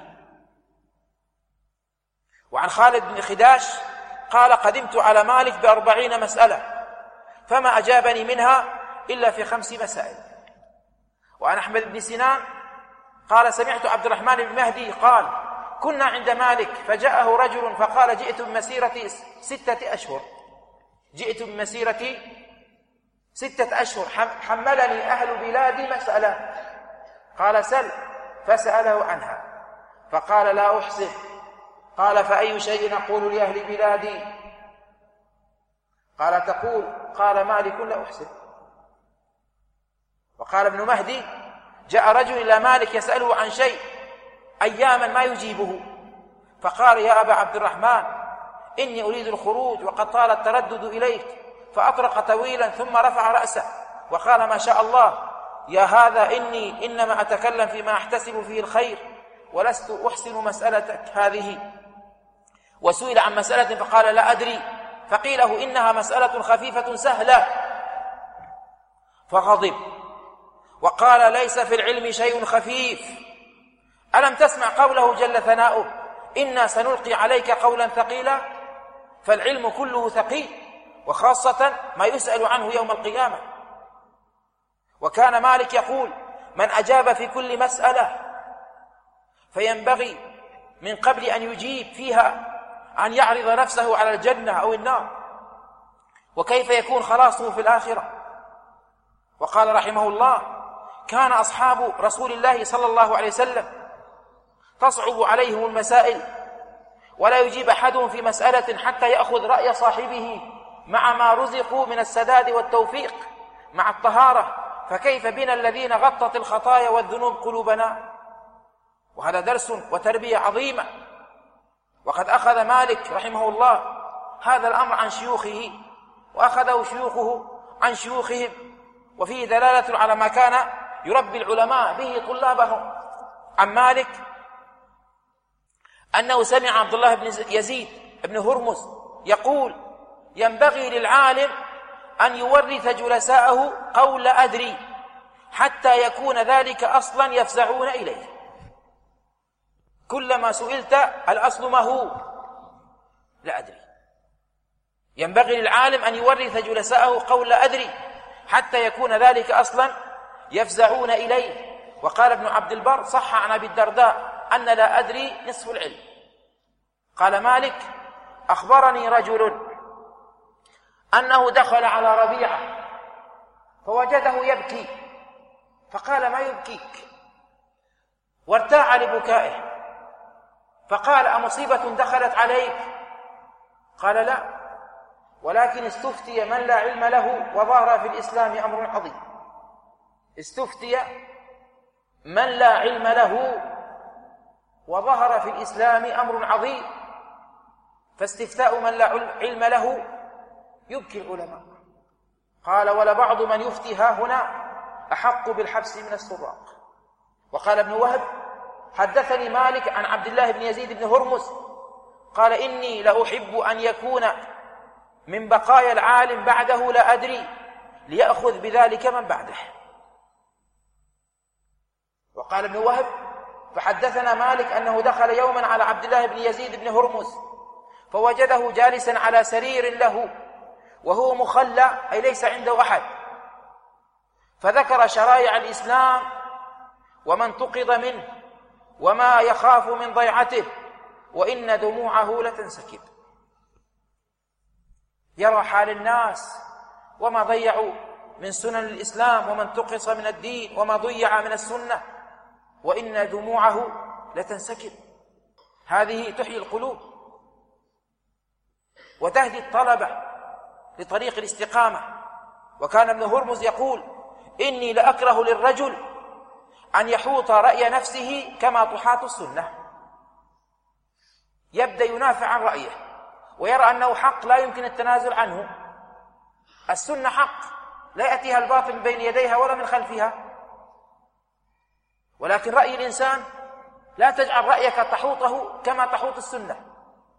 وعن خالد بن خداش قال: قدمت على مالك ب40 مسألة فما أجابني منها إلا في 5 مسائل. وعن أحمد بن سنان قال: سمعت عبد الرحمن بن مهدي قال: كنا عند مالك فجاءه رجل فقال: جئت بمسيرة 6 أشهر، جئت بمسيرة 6 أشهر، حملني أهل بلادي مسألة. قال: سل. فسأله عنها فقال: لا أحسن. قال: فأي شيء أقول لأهل بلادي؟ قال: تقول قال مالك: لا أحسن. وقال ابن مهدي: جاء رجل إلى مالك يسأله عن شيء أياما ما يجيبه، فقال: يا أبا عبد الرحمن، إني أريد الخروج وقد طال التردد إليك، فأطرق طويلا ثم رفع رأسه وقال: ما شاء الله، يا هذا إني إنما أتكلم فيما أحتسب فيه الخير ولست أحسن مسألتك هذه. وسئل عن مسألة فقال: لا أدري، فقيل له: إنها مسألة خفيفة سهلة، فغضب وقال: ليس في العلم شيء خفيف. ألم تسمع قوله جل ثناؤه: إنا سنلقي عليك قولا ثقيلا؟ فالعلم كله ثقيل، وخاصة ما يسأل عنه يوم القيامة. وكان مالك يقول: من أجاب في كل مسألة فينبغي من قبل أن يجيب فيها أن يعرض نفسه على الجنة أو النار، وكيف يكون خلاصه في الآخرة. وقال رحمه الله: كان أصحاب رسول الله صلى الله عليه وسلم تصعب عليهم المسائل ولا يجيب أحدهم في مسألة حتى يأخذ رأي صاحبه، مع ما رزقوا من السداد والتوفيق مع الطهارة، فكيف بنا الذين غطت الخطايا والذنوب قلوبنا؟ وهذا درس وتربية عظيمة. وقد أخذ مالك رحمه الله هذا الأمر عن شيوخه، وأخذه شيوخه عن شيوخهم، وفيه دلالة على ما كان يربي العلماء به طلابهم. عن مالك أنه سمع عبد الله بن يزيد بن هرمز يقول: ينبغي للعالم أن يورث جلساءه قول أدري حتى يكون ذلك أصلا يفزعون إليه. كلما سئلت الأصل ما هو؟ لا أدري. ينبغي للعالم أن يورث جلساءه قول أدري حتى يكون ذلك أصلا يفزعون إليه. وقال ابن عبد البر: صح عن أبي الدرداء أن لا أدري نصف العلم. قال مالك: أخبرني رجل أنه دخل على ربيعة فوجده يبكي، فقال: ما يبكيك؟ وارتاع لبكائه، فقال: أمصيبة دخلت عليك؟ قال: لا، ولكن استفتي من لا علم له وظهر في الإسلام أمر عظيم. استفتي من لا علم له وظهر في الإسلام أمر عظيم، فاستفتاء من لا علم له يبكي العلماء. قال: ولبعض من يفتي ها هنا أحق بالحبس من السراق. وقال ابن وهب: حدثني مالك عن عبد الله بن يزيد بن هرمز قال: إني لأحب أن يكون من بقايا العالم بعده لا أدري ليأخذ بذلك من بعده. وقال ابن وهب: فحدثنا مالك أنه دخل يوما على عبد الله بن يزيد بن هرمز فوجده جالسا على سرير له وهو مخلى، أي ليس عنده أحد، فذكر شرائع الإسلام وما انتقض منه وما يخاف من ضيعته، وإن دموعه لتنسكب. يرى حال الناس وما ضيعوا من سنن الإسلام وما انتقص من الدين وما ضيع من السنة، وإن دموعه لتنسكب. هذه تحيي القلوب وتهدي الطلبة لطريق الاستقامة. وكان ابن هرمز يقول: إني لأكره للرجل أن يحوط رأي نفسه كما تحاط السنة. يبدأ ينافع عن رأيه ويرى أنه حق لا يمكن التنازل عنه. السنة حق لا يأتيها الباطل من بين يديها ولا من خلفها، ولكن رأي الإنسان لا تجعل رأيك تحوطه كما تحوط السنة،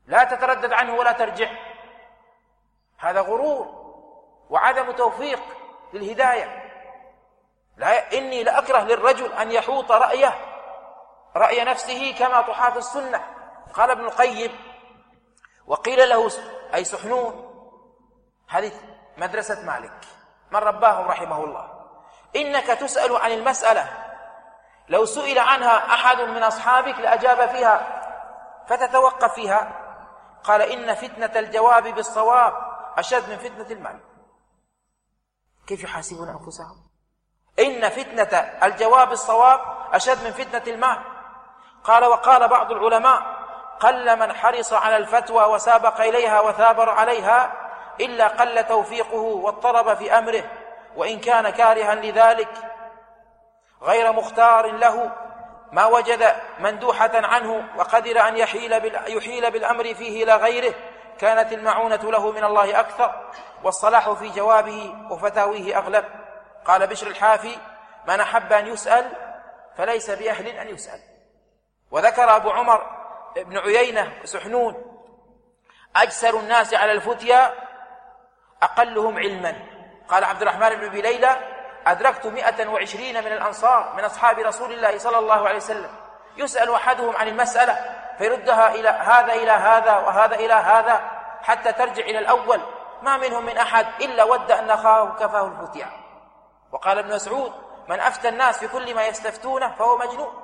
لا تتردد عنه ولا ترجع، هذا غرور وعدم توفيق للهداية. لا، إني لأكره للرجل أن يحوط رأي نفسه كما تحاط السنة. قال ابن القيم: وقيل له أي سحنون، هذه مدرسة مالك من رباه رحمه الله، إنك تسأل عن المسألة لو سئل عنها أحد من أصحابك لأجاب فيها فتتوقف فيها. قال: إن فتنة الجواب بالصواب أشد من فتنة المال. كيف يحاسبون أنفسهم؟ إن فتنة الجواب الصواب أشد من فتنة المال. قال: وقال بعض العلماء: قل من حرص على الفتوى وسابق إليها وثابر عليها إلا قل توفيقه واضطرب في أمره، وإن كان كارها لذلك غير مختار له ما وجد مندوحة عنه وقدر أن يحيل بالأمر فيه إلى غيره، كانت المعونة له من الله أكثر والصلاح في جوابه وفتاويه أغلب. قال بشر الحافي: من أحب أن يسأل فليس بأهل أن يسأل. وذكر أبو عمر بن عيينة سحنون: أجسر الناس على الفتيا أقلهم علما. قال عبد الرحمن بن أبي ليلى: أدركت 120 من الأنصار من أصحاب رسول الله صلى الله عليه وسلم يسأل أحدهم عن المسألة فيردها إلى هذا وهذا إلى هذا حتى ترجع إلى الأول، ما منهم من أحد إلا ود أن أخاه كفاه الفتيا. وقال ابن مسعود: من أفتى الناس في كل ما يستفتونه فهو مجنون.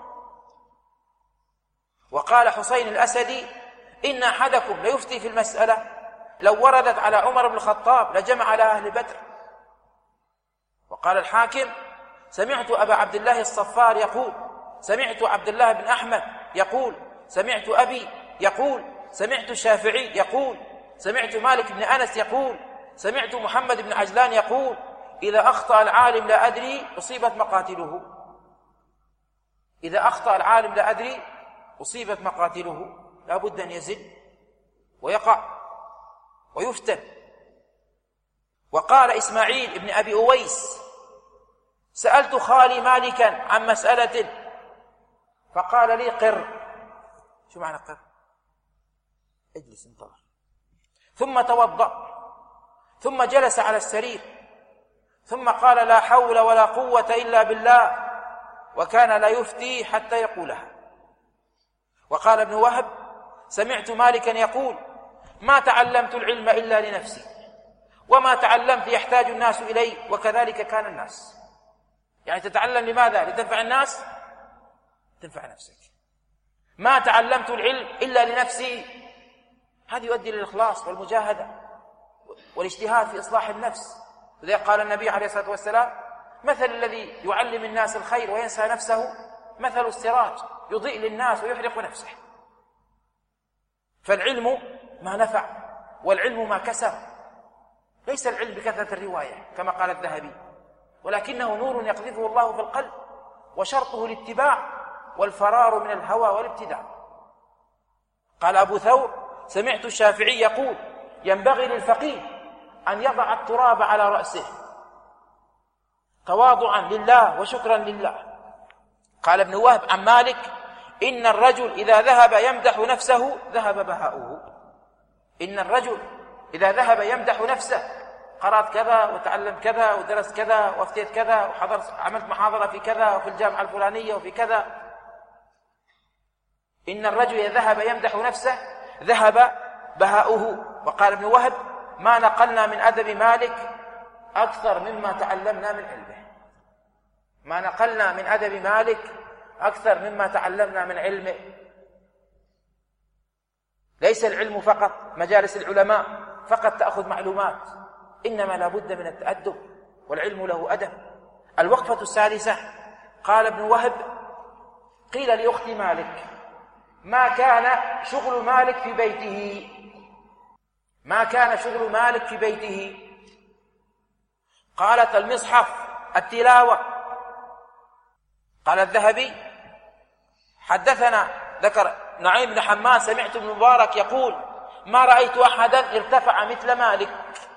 وقال حسين الأسدي: إن أحدكم ليفتي في المسألة لو وردت على عمر بن الخطاب لجمع على أهل بدر. وقال الحاكم: سمعت أبا عبد الله الصفار يقول، سمعت عبد الله بن أحمد يقول، سمعت أبي يقول، سمعت الشافعي يقول، سمعت مالك بن أنس يقول، سمعت محمد بن عجلان يقول: إذا أخطأ العالم لا أدري أصيبت مقاتله. إذا أخطأ العالم لا أدري أصيبت مقاتله، لا بد أن يزل ويقع ويفتن. وقال إسماعيل بن أبي أويس: سألت خالي مالكا عن مسألة فقال لي: قر. شو معنى قر؟ اجلس انتظر. ثم توضأ، ثم جلس على السرير، ثم قال: لا حول ولا قوة إلا بالله، وكان لا يفتي حتى يقولها. وقال ابن وهب: سمعت مالكا يقول: ما تعلمت العلم إلا لنفسي، وما تعلمت يحتاج الناس إليه، وكذلك كان الناس. يعني تتعلم لماذا؟ لتنفع الناس؟ تنفع نفسك. ما تعلمت العلم إلا لنفسي، هذا يؤدي للإخلاص والمجاهدة والاجتهاد في إصلاح النفس. لذلك قال النبي عليه الصلاة والسلام: مثل الذي يعلم الناس الخير وينسى نفسه مثل السراج يضيء للناس ويحرق نفسه. فالعلم ما نفع، والعلم ما كسر. ليس العلم بكثرة الرواية كما قال الذهبي، ولكنه نور يقذفه الله في القلب، وشرطه الاتباع والفرار من الهوى والابتداع. قال أبو ثور: سمعت الشافعي يقول: ينبغي للفقيه أن يضع التراب على رأسه تواضعا لله وشكرا لله. قال ابن وهب عن مالك: إن الرجل إذا ذهب يمدح نفسه ذهب بهاؤه. إن الرجل إذا ذهب يمدح نفسه، قرأت كذا وتعلم كذا ودرست كذا وافتيت كذا وحضرت عملت محاضرة في كذا وفي الجامعة الفلانية وفي كذا. إن الرجل إذا ذهب يمدح نفسه ذهب بهاؤه. وقال ابن وهب: ما نقلنا من أدب مالك أكثر مما تعلمنا من علمه. ما نقلنا من أدب مالك أكثر مما تعلمنا من علمه. ليس العلم فقط مجالس العلماء فقط تأخذ معلومات، إنما لا بد من التأدب، والعلم له أدب. الوقفة الثالثة: قال ابن وهب: قيل لأخت مالك: ما كان شغل مالك في بيته؟ ما كان شغل مالك في بيته؟ قالت: المصحف، التلاوة. قال الذهبي: حدثنا ذكر نعيم بن حماد: سمعت ابن مبارك يقول: ما رأيت أحدا ارتفع مثل مالك،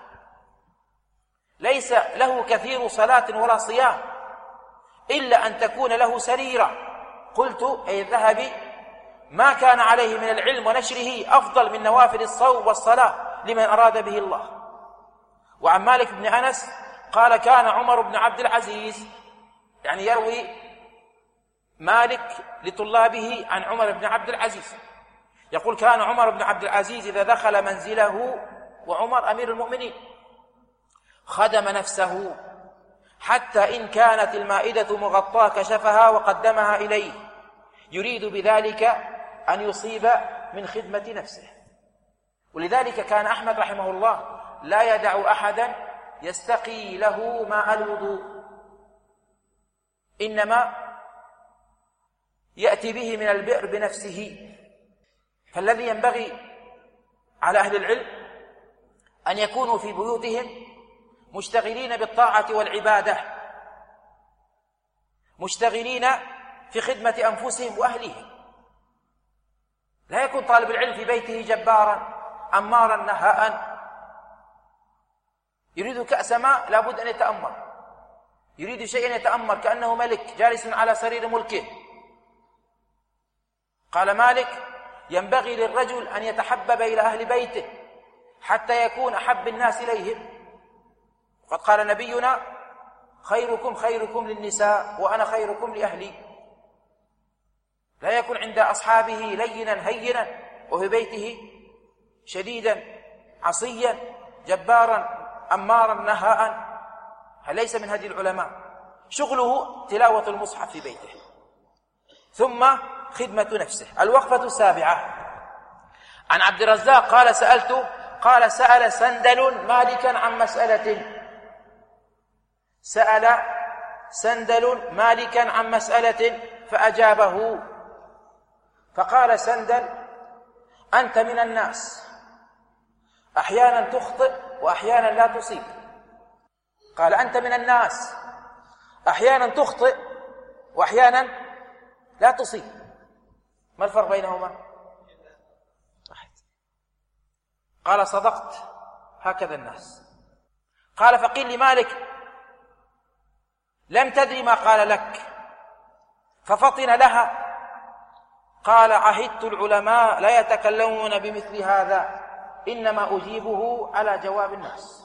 ليس له كثير صلاة ولا صيام إلا أن تكون له سريرة. قلت أي الذهبي: ما كان عليه من العلم ونشره أفضل من نوافل الصوم والصلاة لمن أراد به الله. وعن مالك بن أنس قال كان عمر بن عبد العزيز، يعني يروي مالك لطلابه عن عمر بن عبد العزيز، يقول كان عمر بن عبد العزيز إذا دخل منزله، وعمر أمير المؤمنين، خدم نفسه حتى إن كانت المائدة مغطاة كشفها وقدمها إليه، يريد بذلك أن يصيب من خدمة نفسه. ولذلك كان أحمد رحمه الله لا يدع أحدا يستقي له ماء الوضوء، إنما يأتي به من البئر بنفسه. فالذي ينبغي على أهل العلم أن يكونوا في بيوتهم مشتغلين بالطاعة والعبادة، مشتغلين في خدمة أنفسهم وأهلهم. لا يكون طالب العلم في بيته جبارا أمارا نهاء، يريد كأس ماء لابد أن يتأمر، يريد شيئا يتأمر كأنه ملك جالس على سرير ملكه. قال مالك ينبغي للرجل أن يتحبب إلى أهل بيته حتى يكون أحب الناس إليهم. وقد قال نبينا خيركم خيركم للنساء وأنا خيركم لأهلي. لا يكون عند أصحابه لينا هينا وفي بيته شديدا عصيا جبارا أمارا نهاء. ليس من هدي العلماء. شغله تلاوة المصحف في بيته، ثم خدمة نفسه. الوقفة السابعة عن عبد الرزاق قال سأل سندل مالكا عن مسألة، سأل سندل مالكا عن مسألة فأجابه، فقال سندل أنت من الناس أحيانا تخطئ وأحيانا لا تصيب. قال أنت من الناس أحيانا تخطئ وأحيانا لا تصيب، ما الفرق بينهما؟ واحد. قال صدقت هكذا الناس. قال فقيل لمالك لم تدري ما قال لك ففطن لها. قال عهدت العلماء لا يتكلمون بمثل هذا إنما أجيبه على جواب الناس.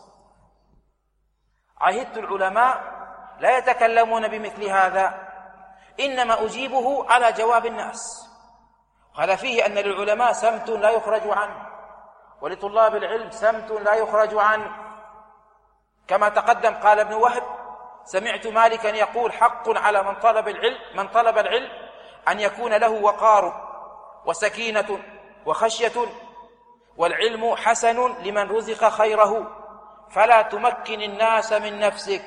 عهدت العلماء لا يتكلمون بمثل هذا إنما أجيبه على جواب الناس. قال فيه أن للعلماء سمت لا يخرج عنه، ولطلاب العلم سمت لا يخرج عنه. كما تقدم قال ابن وهب سمعت مالكا يقول حق على من طلب العلم أن يكون له وقار وسكينة وخشية، والعلم حسن لمن رزق خيره، فلا تمكن الناس من نفسك.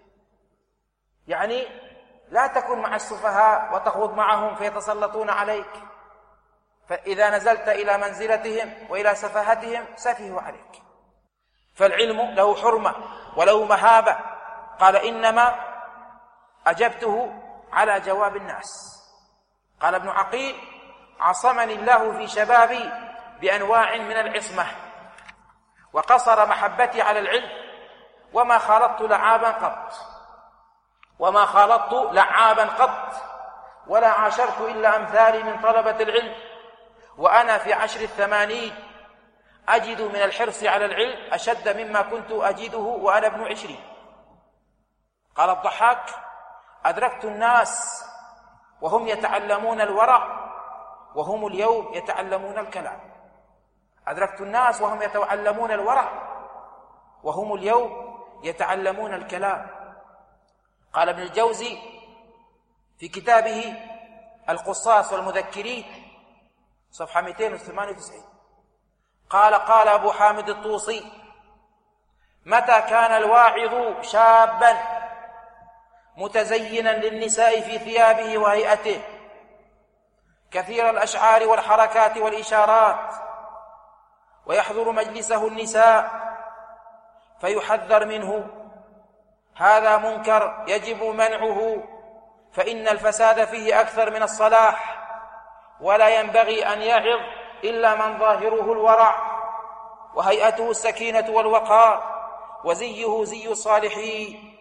يعني لا تكن مع السفهاء وتخوض معهم فيتسلطون عليك، فإذا نزلت إلى منزلتهم وإلى سفاهتهم سفهوا عليك. فالعلم له حرمة وله مهابة. قال إنما أجبته على جواب الناس. قال ابن عقيل عصمني الله في شبابي بأنواع من العصمة وقصر محبتي على العلم، وما خالطت لعابا قط ولا عاشرت إلا أمثالي من طلبة العلم، وأنا في 80 أجد من الحرص على العلم أشد مما كنت أجده وأنا ابن 20. قال الضحاك أدركت الناس وهم يتعلمون الورع وهم اليوم يتعلمون الكلام. أدركت الناس وهم يتعلمون الورع وهم اليوم يتعلمون الكلام. قال ابن الجوزي في كتابه القصاص والمذكرين صفحة 298 قال أبو حامد الطوسي متى كان الواعظ شابا متزينا للنساء في ثيابه وهيئته كثير الأشعار والحركات والإشارات ويحضر مجلسه النساء فيحذر منه، هذا منكر يجب منعه، فإن الفساد فيه أكثر من الصلاح، ولا ينبغي أن يعظ إلا من ظاهره الورع وهيئته السكينة والوقار وزيه زي الصالحين.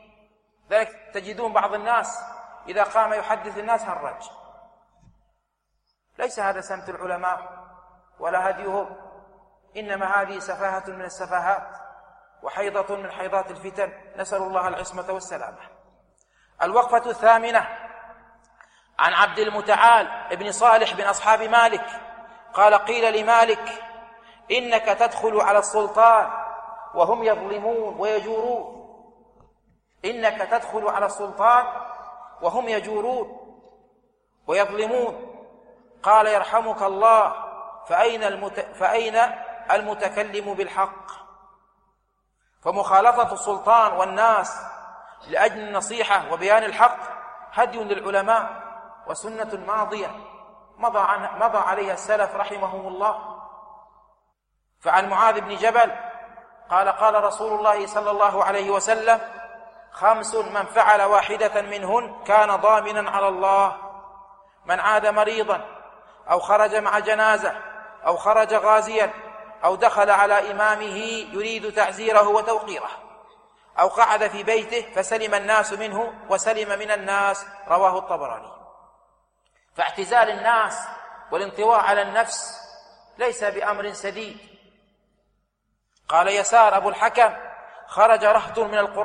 ذلك تجدون بعض الناس إذا قام يحدث الناس هرج، ليس هذا سمت العلماء ولا هديهم، إنما هذه سفاهة من السفاهات وحيضة من حيضات الفتن، نسأل الله العصمة والسلامة. الوقفة الثامنة عن عبد المتعال ابن صالح بن أصحاب مالك قال: قيل لمالك: إنك تدخل على السلطان وهم يظلمون ويجورون. إنك تدخل على السلطان وهم يجورون ويظلمون. قال: يرحمك الله، فأين المتكلم بالحق؟ فمخالطة السلطان والناس لأجل النصيحة وبيان الحق هدي للعلماء وسنة ماضية مضى عليها السلف رحمهم الله. فعن معاذ بن جبل قال: قال رسول الله صلى الله عليه وسلم: 5 من فعل واحدة منهن كان ضامنا على الله: من عاد مريضا، أو خرج مع جنازة، أو خرج غازيا، أو دخل على إمامه يريد تعزيره وتوقيره، أو قعد في بيته فسلم الناس منه وسلم من الناس. رواه الطبراني. فاعتزال الناس والانطواء على النفس ليس بأمر سديد. قال يسار أبو الحكم: خرج رهط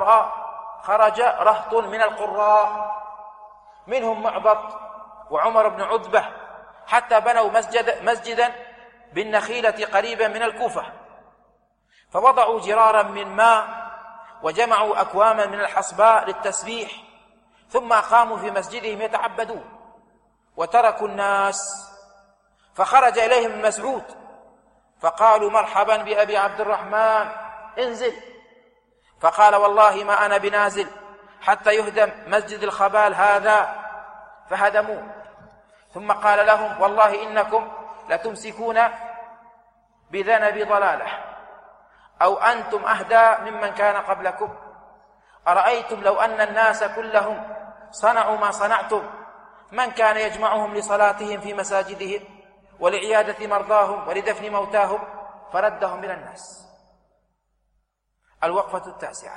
من القراء منهم معبط وعمر بن عتبة، حتى بنوا مسجدا بالنخيلة قريبا من الكوفة، فوضعوا جرارا من ماء وجمعوا أكواما من الحصباء للتسبيح، ثم قاموا في مسجدهم يتعبدون وتركوا الناس. فخرج إليهم مسعود فقالوا: مرحبا بأبي عبد الرحمن، انزل. فقال: والله ما أنا بنازل حتى يهدم مسجد الخبال هذا. فهدموه. ثم قال لهم: والله إنكم لتمسكون بذنب ضلالة، أو أنتم أهدى ممن كان قبلكم. أرأيتم لو أن الناس كلهم صنعوا ما صنعتم، من كان يجمعهم لصلاتهم في مساجدهم ولعيادة مرضاهم ولدفن موتاهم فردهم من الناس. الوقفة التاسعة.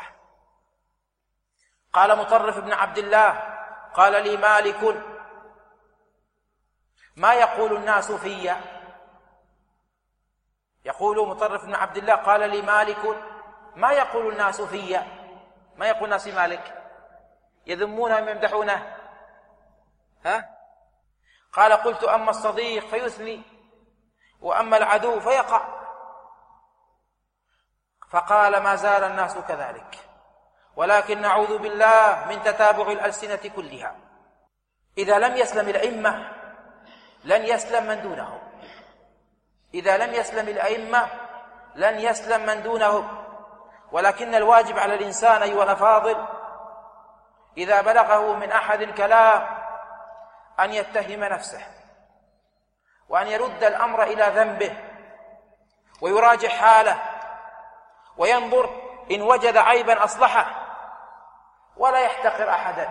قال مطرف بن عبد الله: قال لي مالك: ما يقول الناس في؟ يقول مطرف بن عبد الله: قال لي مالك: ما يقول الناس في؟ ما يقول الناس مالك؟ يذمونه ويمدحونه؟ قال: قلت: أما الصديق فيثني، وأما العدو فيقع. فقال: ما زال الناس كذلك، ولكن نعوذ بالله من تتابع الألسنة كلها. إذا لم يسلم الأئمة لن يسلم من دونهم. إذا لم يسلم الأئمة لن يسلم من دونهم. ولكن الواجب على الإنسان أيها الأفاضل إذا بلغه من أحد كلام أن يتهم نفسه، وأن يرد الأمر إلى ذنبه، ويراجع حاله، وينظر إن وجد عيبا أصلحه، ولا يحتقر أحدا.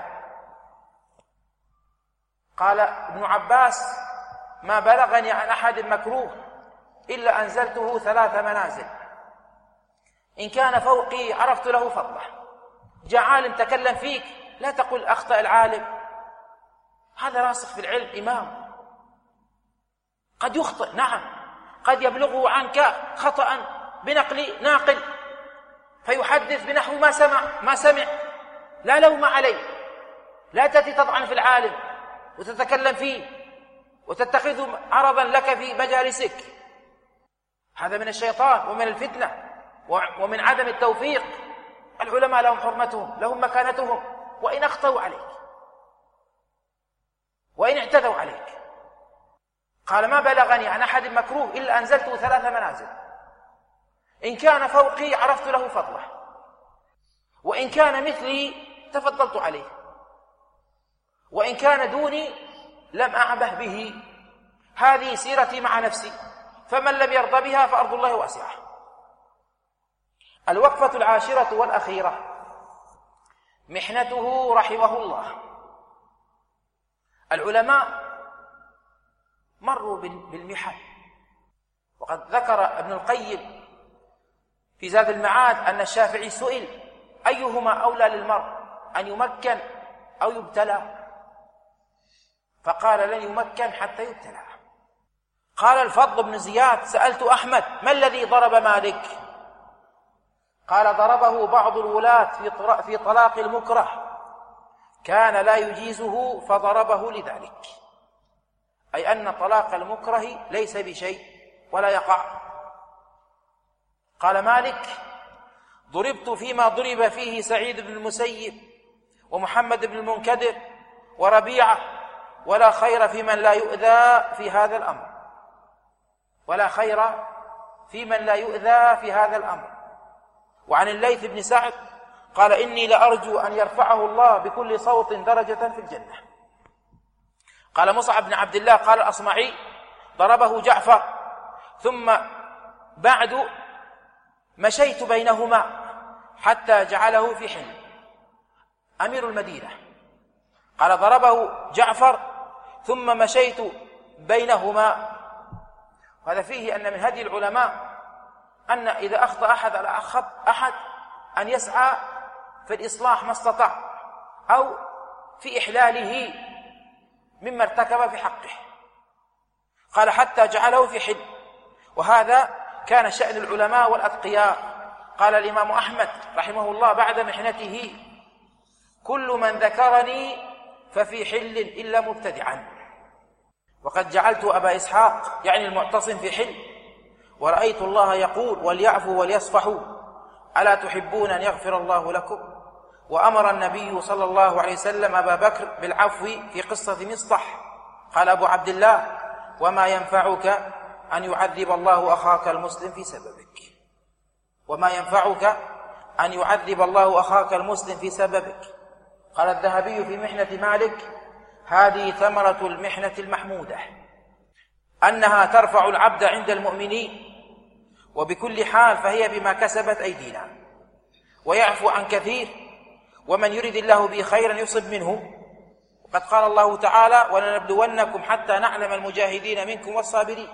قال ابن عباس: ما بلغني عن أحد مكروه إلا أنزلته 3 منازل، إن كان فوقي عرفت له فضله. جاء عالم تكلم فيك لا تقل أخطأ العالم، هذا راسخ في العلم، إمام. قد يخطئ، نعم، قد يبلغه عنك خطأ بنقل ناقل فيحدث بنحو ما سمع، لا لوم عليه. لا تأتي تطعن في العالم وتتكلم فيه وتتخذه عرضا لك في مجالسك، هذا من الشيطان ومن الفتنة ومن عدم التوفيق. العلماء لهم حرمتهم، لهم مكانتهم، وإن أخطأوا عليك وإن اعتذوا عليك. قال: ما بلغني عن أحد مكروه إلا أنزلته 3 منازل، إن كان فوقي عرفت له فضله، وإن كان مثلي تفضلت عليه، وإن كان دوني لم أعبه به. هذه سيرتي مع نفسي، فمن لم يرضى بها فأرض الله واسعة. الوقفة العاشرة والأخيرة. محنته رحمه الله. العلماء مروا بالمحن، وقد ذكر ابن القيم في زاد المعاد أن الشافعي سئل: أيهما أولى للمرء، أن يمكن أو يبتلى؟ فقال: لن يمكن حتى يبتلى. قال الفضل بن زياد: سألت أحمد: ما الذي ضرب مالك؟ قال: ضربه بعض الولاة في طلاق المكره، كان لا يجيزه فضربه لذلك، أي أن طلاق المكره ليس بشيء ولا يقع. قال مالك: ضربت فيما ضرب فيه سعيد بن المسيب ومحمد بن المنكدر وربيعة، ولا خير في من لا يؤذى في هذا الأمر، ولا خير في من لا يؤذى في هذا الأمر. وعن الليث بن سعد قال: إني لأرجو أن يرفعه الله بكل صوت درجة في الجنة. قال مصعب بن عبد الله قال الأصمعي: ضربه جعفر، ثم بعد مشيت بينهما حتى جعله في حل. أمير المدينة قال: ضربه جعفر ثم مشيت بينهما. وهذا فيه أن من هدي العلماء أن إذا أخطأ أحد على أحد أن يسعى في الإصلاح ما استطاع، أو في إحلاله مما ارتكب في حقه. قال: حتى جعله في حل. وهذا كان شأن العلماء والأتقياء. قال الإمام أحمد رحمه الله بعد محنته: كل من ذكرني ففي حل إلا مبتدعا. وقد جعلت أبا إسحاق يعني المعتصم في حل، ورأيت الله يقول: وليعفوا وليصفحوا ألا تحبون أن يغفر الله لكم؟ وأمر النبي صلى الله عليه وسلم أبا بكر بالعفو في قصة مصطح. قال أبو عبد الله: وما ينفعك أن يعذب الله أخاك المسلم في سببك. وما ينفعك أن يعذب الله أخاك المسلم في سببك. قال الذهبي في محنة مالك: هذه ثمرة المحنة المحمودة، أنها ترفع العبد عند المؤمنين، وبكل حال فهي بما كسبت أيدينا، ويعفو عن كثير، ومن يرد الله به خيرا يصب منه. وقد قال الله تعالى: ولنبلونكم حتى نعلم المجاهدين منكم والصابرين.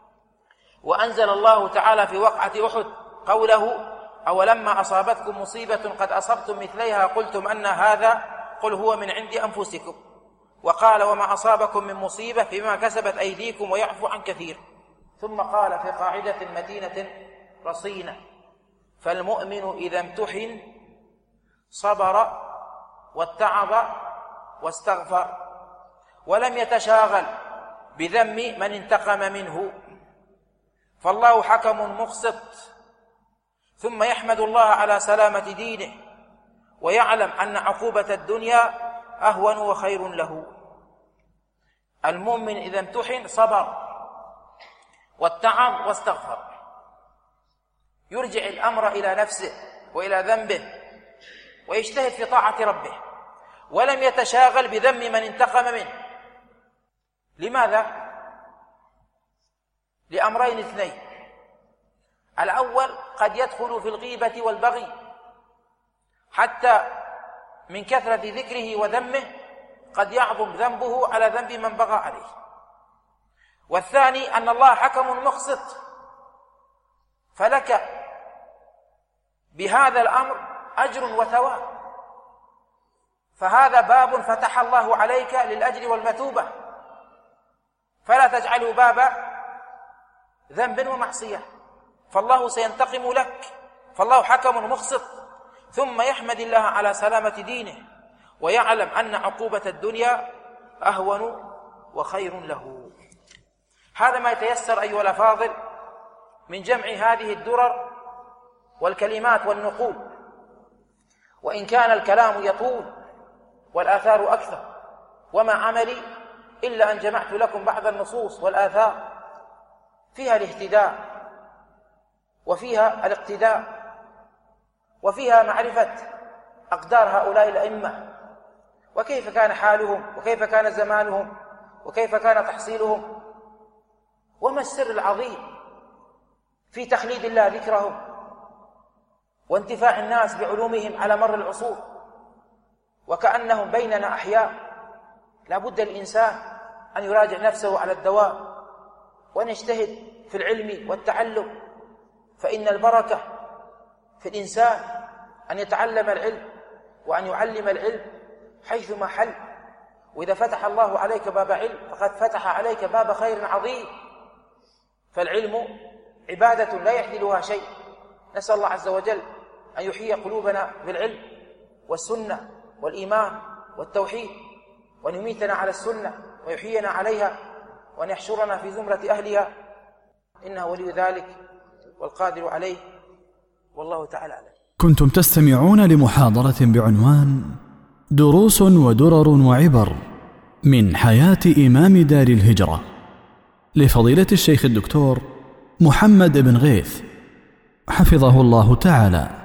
وأنزل الله تعالى في وقعة أحد قوله: أولما أصابتكم مصيبة قد أصبتم مثليها قلتم أن هذا قل هو من عند أنفسكم. وقال: وما أصابكم من مصيبة فيما كسبت أيديكم ويعفو عن كثير. ثم قال في قاعدة متينة رصينة: فالمؤمن إذا امتحن صبر واتعظ واستغفر، ولم يتشاغل بذم من انتقم منه، فالله حكم مقسط. ثم يحمد الله على سلامة دينه، ويعلم أن عقوبة الدنيا أهون وخير له. المؤمن إذا امتحن صبر واتعظ واستغفر، يرجع الأمر إلى نفسه وإلى ذنبه، ويجتهد في طاعة ربه، ولم يتشاغل بذم من انتقم منه. لماذا؟ لأمرين اثنين: الأول قد يدخل في الغيبة والبغي حتى من كثرة ذكره وذمه قد يعظم ذنبه على ذنب من بغى عليه. والثاني أن الله حكم مقسط، فلك بهذا الأمر أجر وثواب، فهذا باب فتح الله عليك للأجر والمثوبة، فلا تجعله باب ذنب ومعصية، فالله سينتقم لك، فالله حكم مقسط. ثم يحمد الله على سلامة دينه، ويعلم أن عقوبة الدنيا أهون وخير له. هذا ما يتيسر أيها الأفاضل من جمع هذه الدرر والكلمات والنقول، وإن كان الكلام يطول والآثار أكثر، وما عملي إلا أن جمعت لكم بعض النصوص والآثار فيها الاهتداء وفيها الاقتداء وفيها معرفة أقدار هؤلاء الأئمة، وكيف كان حالهم، وكيف كان زمانهم، وكيف كان تحصيلهم، وما السر العظيم في تخليد الله ذكرهم وانتفاع الناس بعلومهم على مر العصور، وكأنهم بيننا أحياء. لا بد الإنسان أن يراجع نفسه على الدوام، وأن يجتهد في العلم والتعلم، فإن البركة في الإنسان أن يتعلم العلم وأن يعلم العلم حيثما حل. وإذا فتح الله عليك باب علم فقد فتح عليك باب خير عظيم، فالعلم عبادة لا يعدلها شيء. نسأل الله عز وجل أن يحيي قلوبنا بالعلم والسنة والإيمان والتوحيد، وأن يميتنا على السنة ويحيينا عليها، وأن يحشرنا في زمرة أهلها، إنه ولي ذلك والقادر عليه، والله تعالى أعلم. كنتم تستمعون لمحاضرة بعنوان دروس ودرر وعبر من حياة إمام دار الهجرة لفضيلة الشيخ الدكتور محمد بن غيث حفظه الله تعالى.